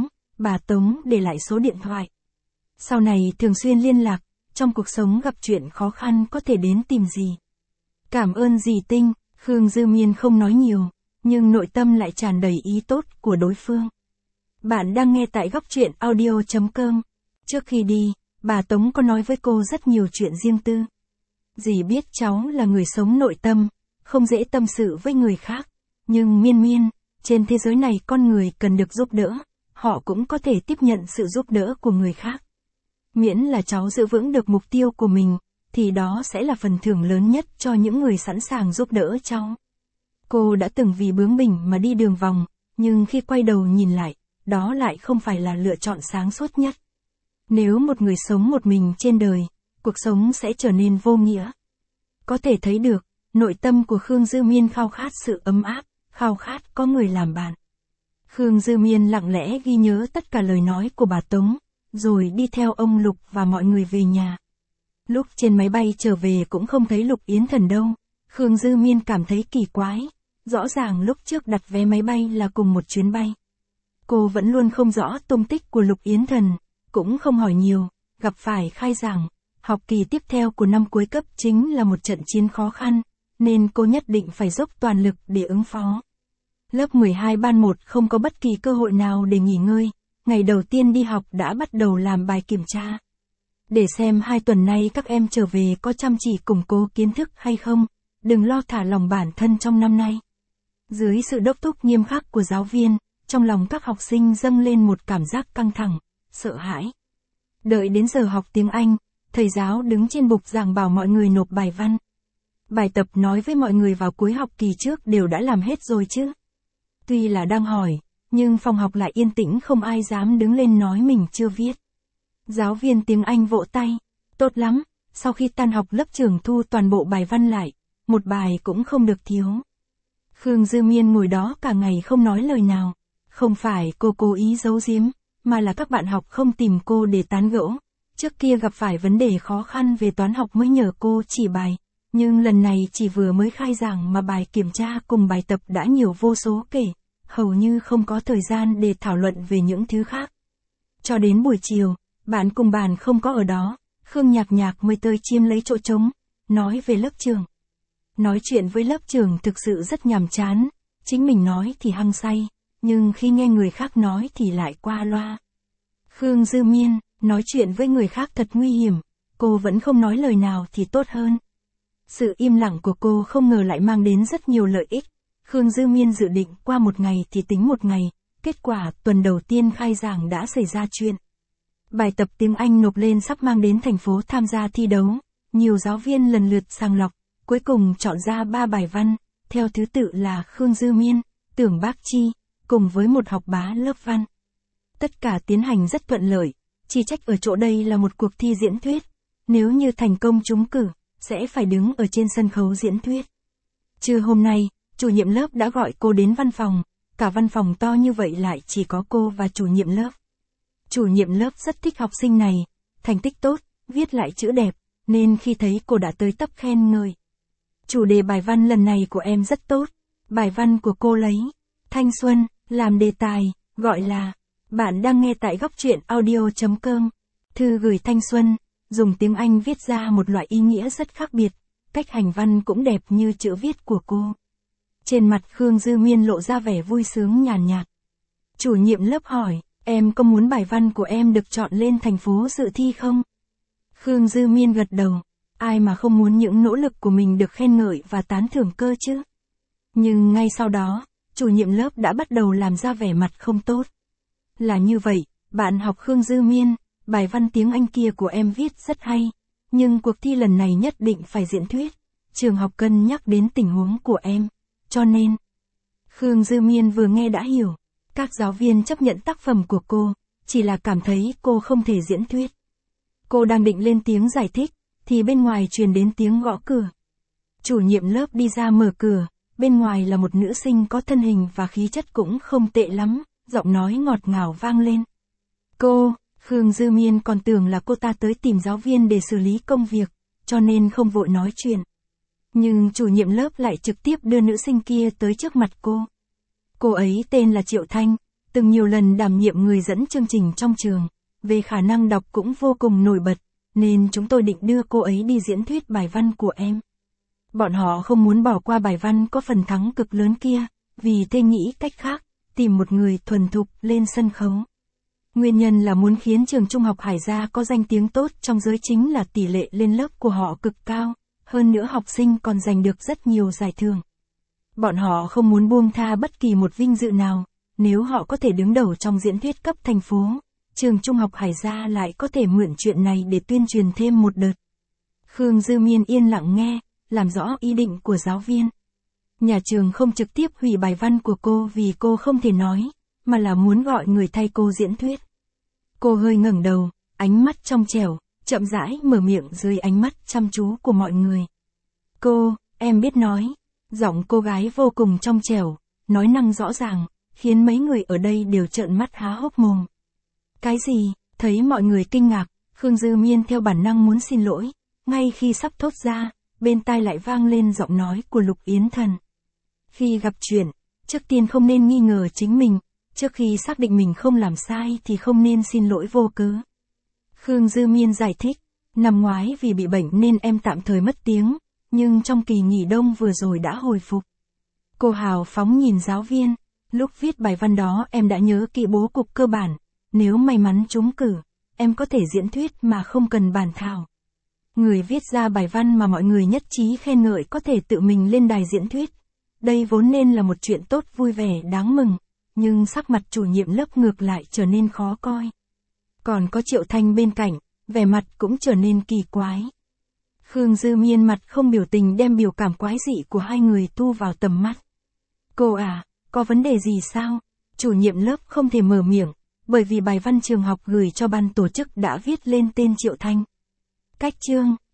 bà Tống để lại số điện thoại. Sau này thường xuyên liên lạc, trong cuộc sống gặp chuyện khó khăn có thể đến tìm dì. Cảm ơn dì Tinh, Khương Dư Miên không nói nhiều, nhưng nội tâm lại tràn đầy ý tốt của đối phương. Bạn đang nghe tại góc truyện audio.com. Trước khi đi, bà Tống có nói với cô rất nhiều chuyện riêng tư. Dì biết cháu là người sống nội tâm, không dễ tâm sự với người khác, nhưng Miên, trên thế giới này con người cần được giúp đỡ, họ cũng có thể tiếp nhận sự giúp đỡ của người khác. Miễn là cháu giữ vững được mục tiêu của mình, thì đó sẽ là phần thưởng lớn nhất cho những người sẵn sàng giúp đỡ cháu. Cô đã từng vì bướng bỉnh mà đi đường vòng, nhưng khi quay đầu nhìn lại, đó lại không phải là lựa chọn sáng suốt nhất. Nếu một người sống một mình trên đời, cuộc sống sẽ trở nên vô nghĩa. Có thể thấy được, nội tâm của Khương Dư Miên khao khát sự ấm áp, khao khát có người làm bạn. Khương Dư Miên lặng lẽ ghi nhớ tất cả lời nói của bà Tống, rồi đi theo ông Lục và mọi người về nhà. Lúc trên máy bay trở về cũng không thấy Lục Yến Thần đâu, Khương Dư Miên cảm thấy kỳ quái, rõ ràng lúc trước đặt vé máy bay là cùng một chuyến bay. cô vẫn luôn không rõ tung tích của Lục Yến Thần, cũng không hỏi nhiều, gặp phải khai giảng. Học kỳ tiếp theo của năm cuối cấp chính là một trận chiến khó khăn, nên cô nhất định phải dốc toàn lực để ứng phó. Lớp 12 ban 1 không có bất kỳ cơ hội nào để nghỉ ngơi, ngày đầu tiên đi học đã bắt đầu làm bài kiểm tra. Để xem 2 tuần nay các em trở về có chăm chỉ củng cố kiến thức hay không, đừng lo thả lỏng bản thân trong năm nay. Dưới sự đốc thúc nghiêm khắc của giáo viên, trong lòng các học sinh dâng lên một cảm giác căng thẳng, sợ hãi. Đợi đến giờ học tiếng Anh, thầy giáo đứng trên bục giảng bảo mọi người nộp bài văn. Bài tập nói với mọi người vào cuối học kỳ trước đều đã làm hết rồi chứ. Tuy là đang hỏi, nhưng phòng học lại yên tĩnh không ai dám đứng lên nói mình chưa viết. Giáo viên tiếng Anh vỗ tay, tốt lắm, sau khi tan học lớp trưởng thu toàn bộ bài văn lại, một bài cũng không được thiếu. Khương Dư Miên ngồi đó cả ngày không nói lời nào, không phải cô cố ý giấu giếm, mà là các bạn học không tìm cô để tán gẫu. Trước kia gặp phải vấn đề khó khăn về toán học mới nhờ cô chỉ bài, nhưng lần này chỉ vừa mới khai giảng mà bài kiểm tra cùng bài tập đã nhiều vô số kể, hầu như không có thời gian để thảo luận về những thứ khác. Cho đến buổi chiều, bạn cùng bàn không có ở đó, Khương Nhạc Nhạc mới tới chiếm lấy chỗ trống, nói về lớp trưởng. Nói chuyện với lớp trưởng thực sự rất nhàm chán, chính mình nói thì hăng say, nhưng khi nghe người khác nói thì lại qua loa. Khương Dư Miên, nói chuyện với người khác thật nguy hiểm, cô vẫn không nói lời nào thì tốt hơn. Sự im lặng của cô không ngờ lại mang đến rất nhiều lợi ích. Khương Dư Miên dự định qua một ngày thì tính một ngày, kết quả tuần đầu tiên khai giảng đã xảy ra chuyện. Bài tập tiếng Anh nộp lên sắp mang đến thành phố tham gia thi đấu, nhiều giáo viên lần lượt sàng lọc, cuối cùng chọn ra 3 bài văn, theo thứ tự là Khương Dư Miên, Tưởng Bác Chi, cùng với một học bá lớp văn. Tất cả tiến hành rất thuận lợi, chỉ trách ở chỗ đây là một cuộc thi diễn thuyết, nếu như thành công trúng cử, sẽ phải đứng ở trên sân khấu diễn thuyết. Trưa hôm nay, chủ nhiệm lớp đã gọi cô đến văn phòng, cả văn phòng to như vậy lại chỉ có cô và chủ nhiệm lớp. Chủ nhiệm lớp rất thích học sinh này, thành tích tốt, viết lại chữ đẹp, nên khi thấy cô đã tới tấp khen ngợi. Chủ đề bài văn lần này của em rất tốt, bài văn của cô lấy thanh xuân làm đề tài, gọi là bạn đang nghe tại góc truyện audio.com. Thư gửi thanh xuân, dùng tiếng Anh viết ra một loại ý nghĩa rất khác biệt, cách hành văn cũng đẹp như chữ viết của cô. Trên mặt Khương Dư Miên lộ ra vẻ vui sướng nhàn nhạt. Chủ nhiệm lớp hỏi, em có muốn bài văn của em được chọn lên thành phố dự thi không? Khương Dư Miên gật đầu, ai mà không muốn những nỗ lực của mình được khen ngợi và tán thưởng cơ chứ. Nhưng ngay sau đó, chủ nhiệm lớp đã bắt đầu làm ra vẻ mặt không tốt. Là như vậy, bạn học Khương Dư Miên, bài văn tiếng Anh kia của em viết rất hay, nhưng cuộc thi lần này nhất định phải diễn thuyết. Trường học cân nhắc đến tình huống của em, cho nên. Khương Dư Miên vừa nghe đã hiểu, các giáo viên chấp nhận tác phẩm của cô, chỉ là cảm thấy cô không thể diễn thuyết. Cô đang định lên tiếng giải thích, thì bên ngoài truyền đến tiếng gõ cửa. Chủ nhiệm lớp đi ra mở cửa, bên ngoài là một nữ sinh có thân hình và khí chất cũng không tệ lắm, giọng nói ngọt ngào vang lên. Cô, Khương Dư Miên còn tưởng là cô ta tới tìm giáo viên để xử lý công việc, cho nên không vội nói chuyện. Nhưng chủ nhiệm lớp lại trực tiếp đưa nữ sinh kia tới trước mặt cô. Cô ấy tên là Triệu Thanh, từng nhiều lần đảm nhiệm người dẫn chương trình trong trường, về khả năng đọc cũng vô cùng nổi bật, nên chúng tôi định đưa cô ấy đi diễn thuyết bài văn của em. Bọn họ không muốn bỏ qua bài văn có phần thắng cực lớn kia, vì thế nghĩ cách khác, tìm một người thuần thục lên sân khấu. Nguyên nhân là muốn khiến trường trung học Hải Gia có danh tiếng tốt trong giới chính là tỷ lệ lên lớp của họ cực cao, hơn nữa học sinh còn giành được rất nhiều giải thưởng. Bọn họ không muốn buông tha bất kỳ một vinh dự nào, nếu họ có thể đứng đầu trong diễn thuyết cấp thành phố, trường trung học Hải Gia lại có thể mượn chuyện này để tuyên truyền thêm một đợt. Khương Dư Miên yên lặng nghe, làm rõ ý định của giáo viên. Nhà trường không trực tiếp hủy bài văn của cô vì cô không thể nói, mà là muốn gọi người thay cô diễn thuyết. Cô hơi ngẩng đầu, ánh mắt trong trẻo, chậm rãi mở miệng dưới ánh mắt chăm chú của mọi người. Cô, em biết nói. Giọng cô gái vô cùng trong trẻo, nói năng rõ ràng, khiến mấy người ở đây đều trợn mắt há hốc mồm. Cái gì? Thấy mọi người kinh ngạc, Khương Dư Miên theo bản năng muốn xin lỗi, ngay khi sắp thốt ra, bên tai lại vang lên giọng nói của Lục Yến Thần. Khi gặp chuyện, trước tiên không nên nghi ngờ chính mình, Trước khi xác định mình không làm sai thì không nên xin lỗi vô cớ. Khương Dư Miên giải thích, năm ngoái vì bị bệnh nên em tạm thời mất tiếng, nhưng trong kỳ nghỉ đông vừa rồi đã hồi phục. Cô hào phóng nhìn giáo viên, lúc viết bài văn đó em đã nhớ kỹ bố cục cơ bản, nếu may mắn trúng cử, em có thể diễn thuyết mà không cần bản thảo. Người viết ra bài văn mà mọi người nhất trí khen ngợi có thể tự mình lên đài diễn thuyết. Đây vốn nên là một chuyện tốt vui vẻ đáng mừng, nhưng sắc mặt chủ nhiệm lớp ngược lại trở nên khó coi. Còn có Triệu Thanh bên cạnh, vẻ mặt cũng trở nên kỳ quái. Khương Dư Miên mặt không biểu tình đem biểu cảm quái dị của hai người thu vào tầm mắt. Cô à, có vấn đề gì sao? Chủ nhiệm lớp không thể mở miệng, bởi vì bài văn trường học gửi cho ban tổ chức đã viết lên tên Triệu Thanh. Cách chương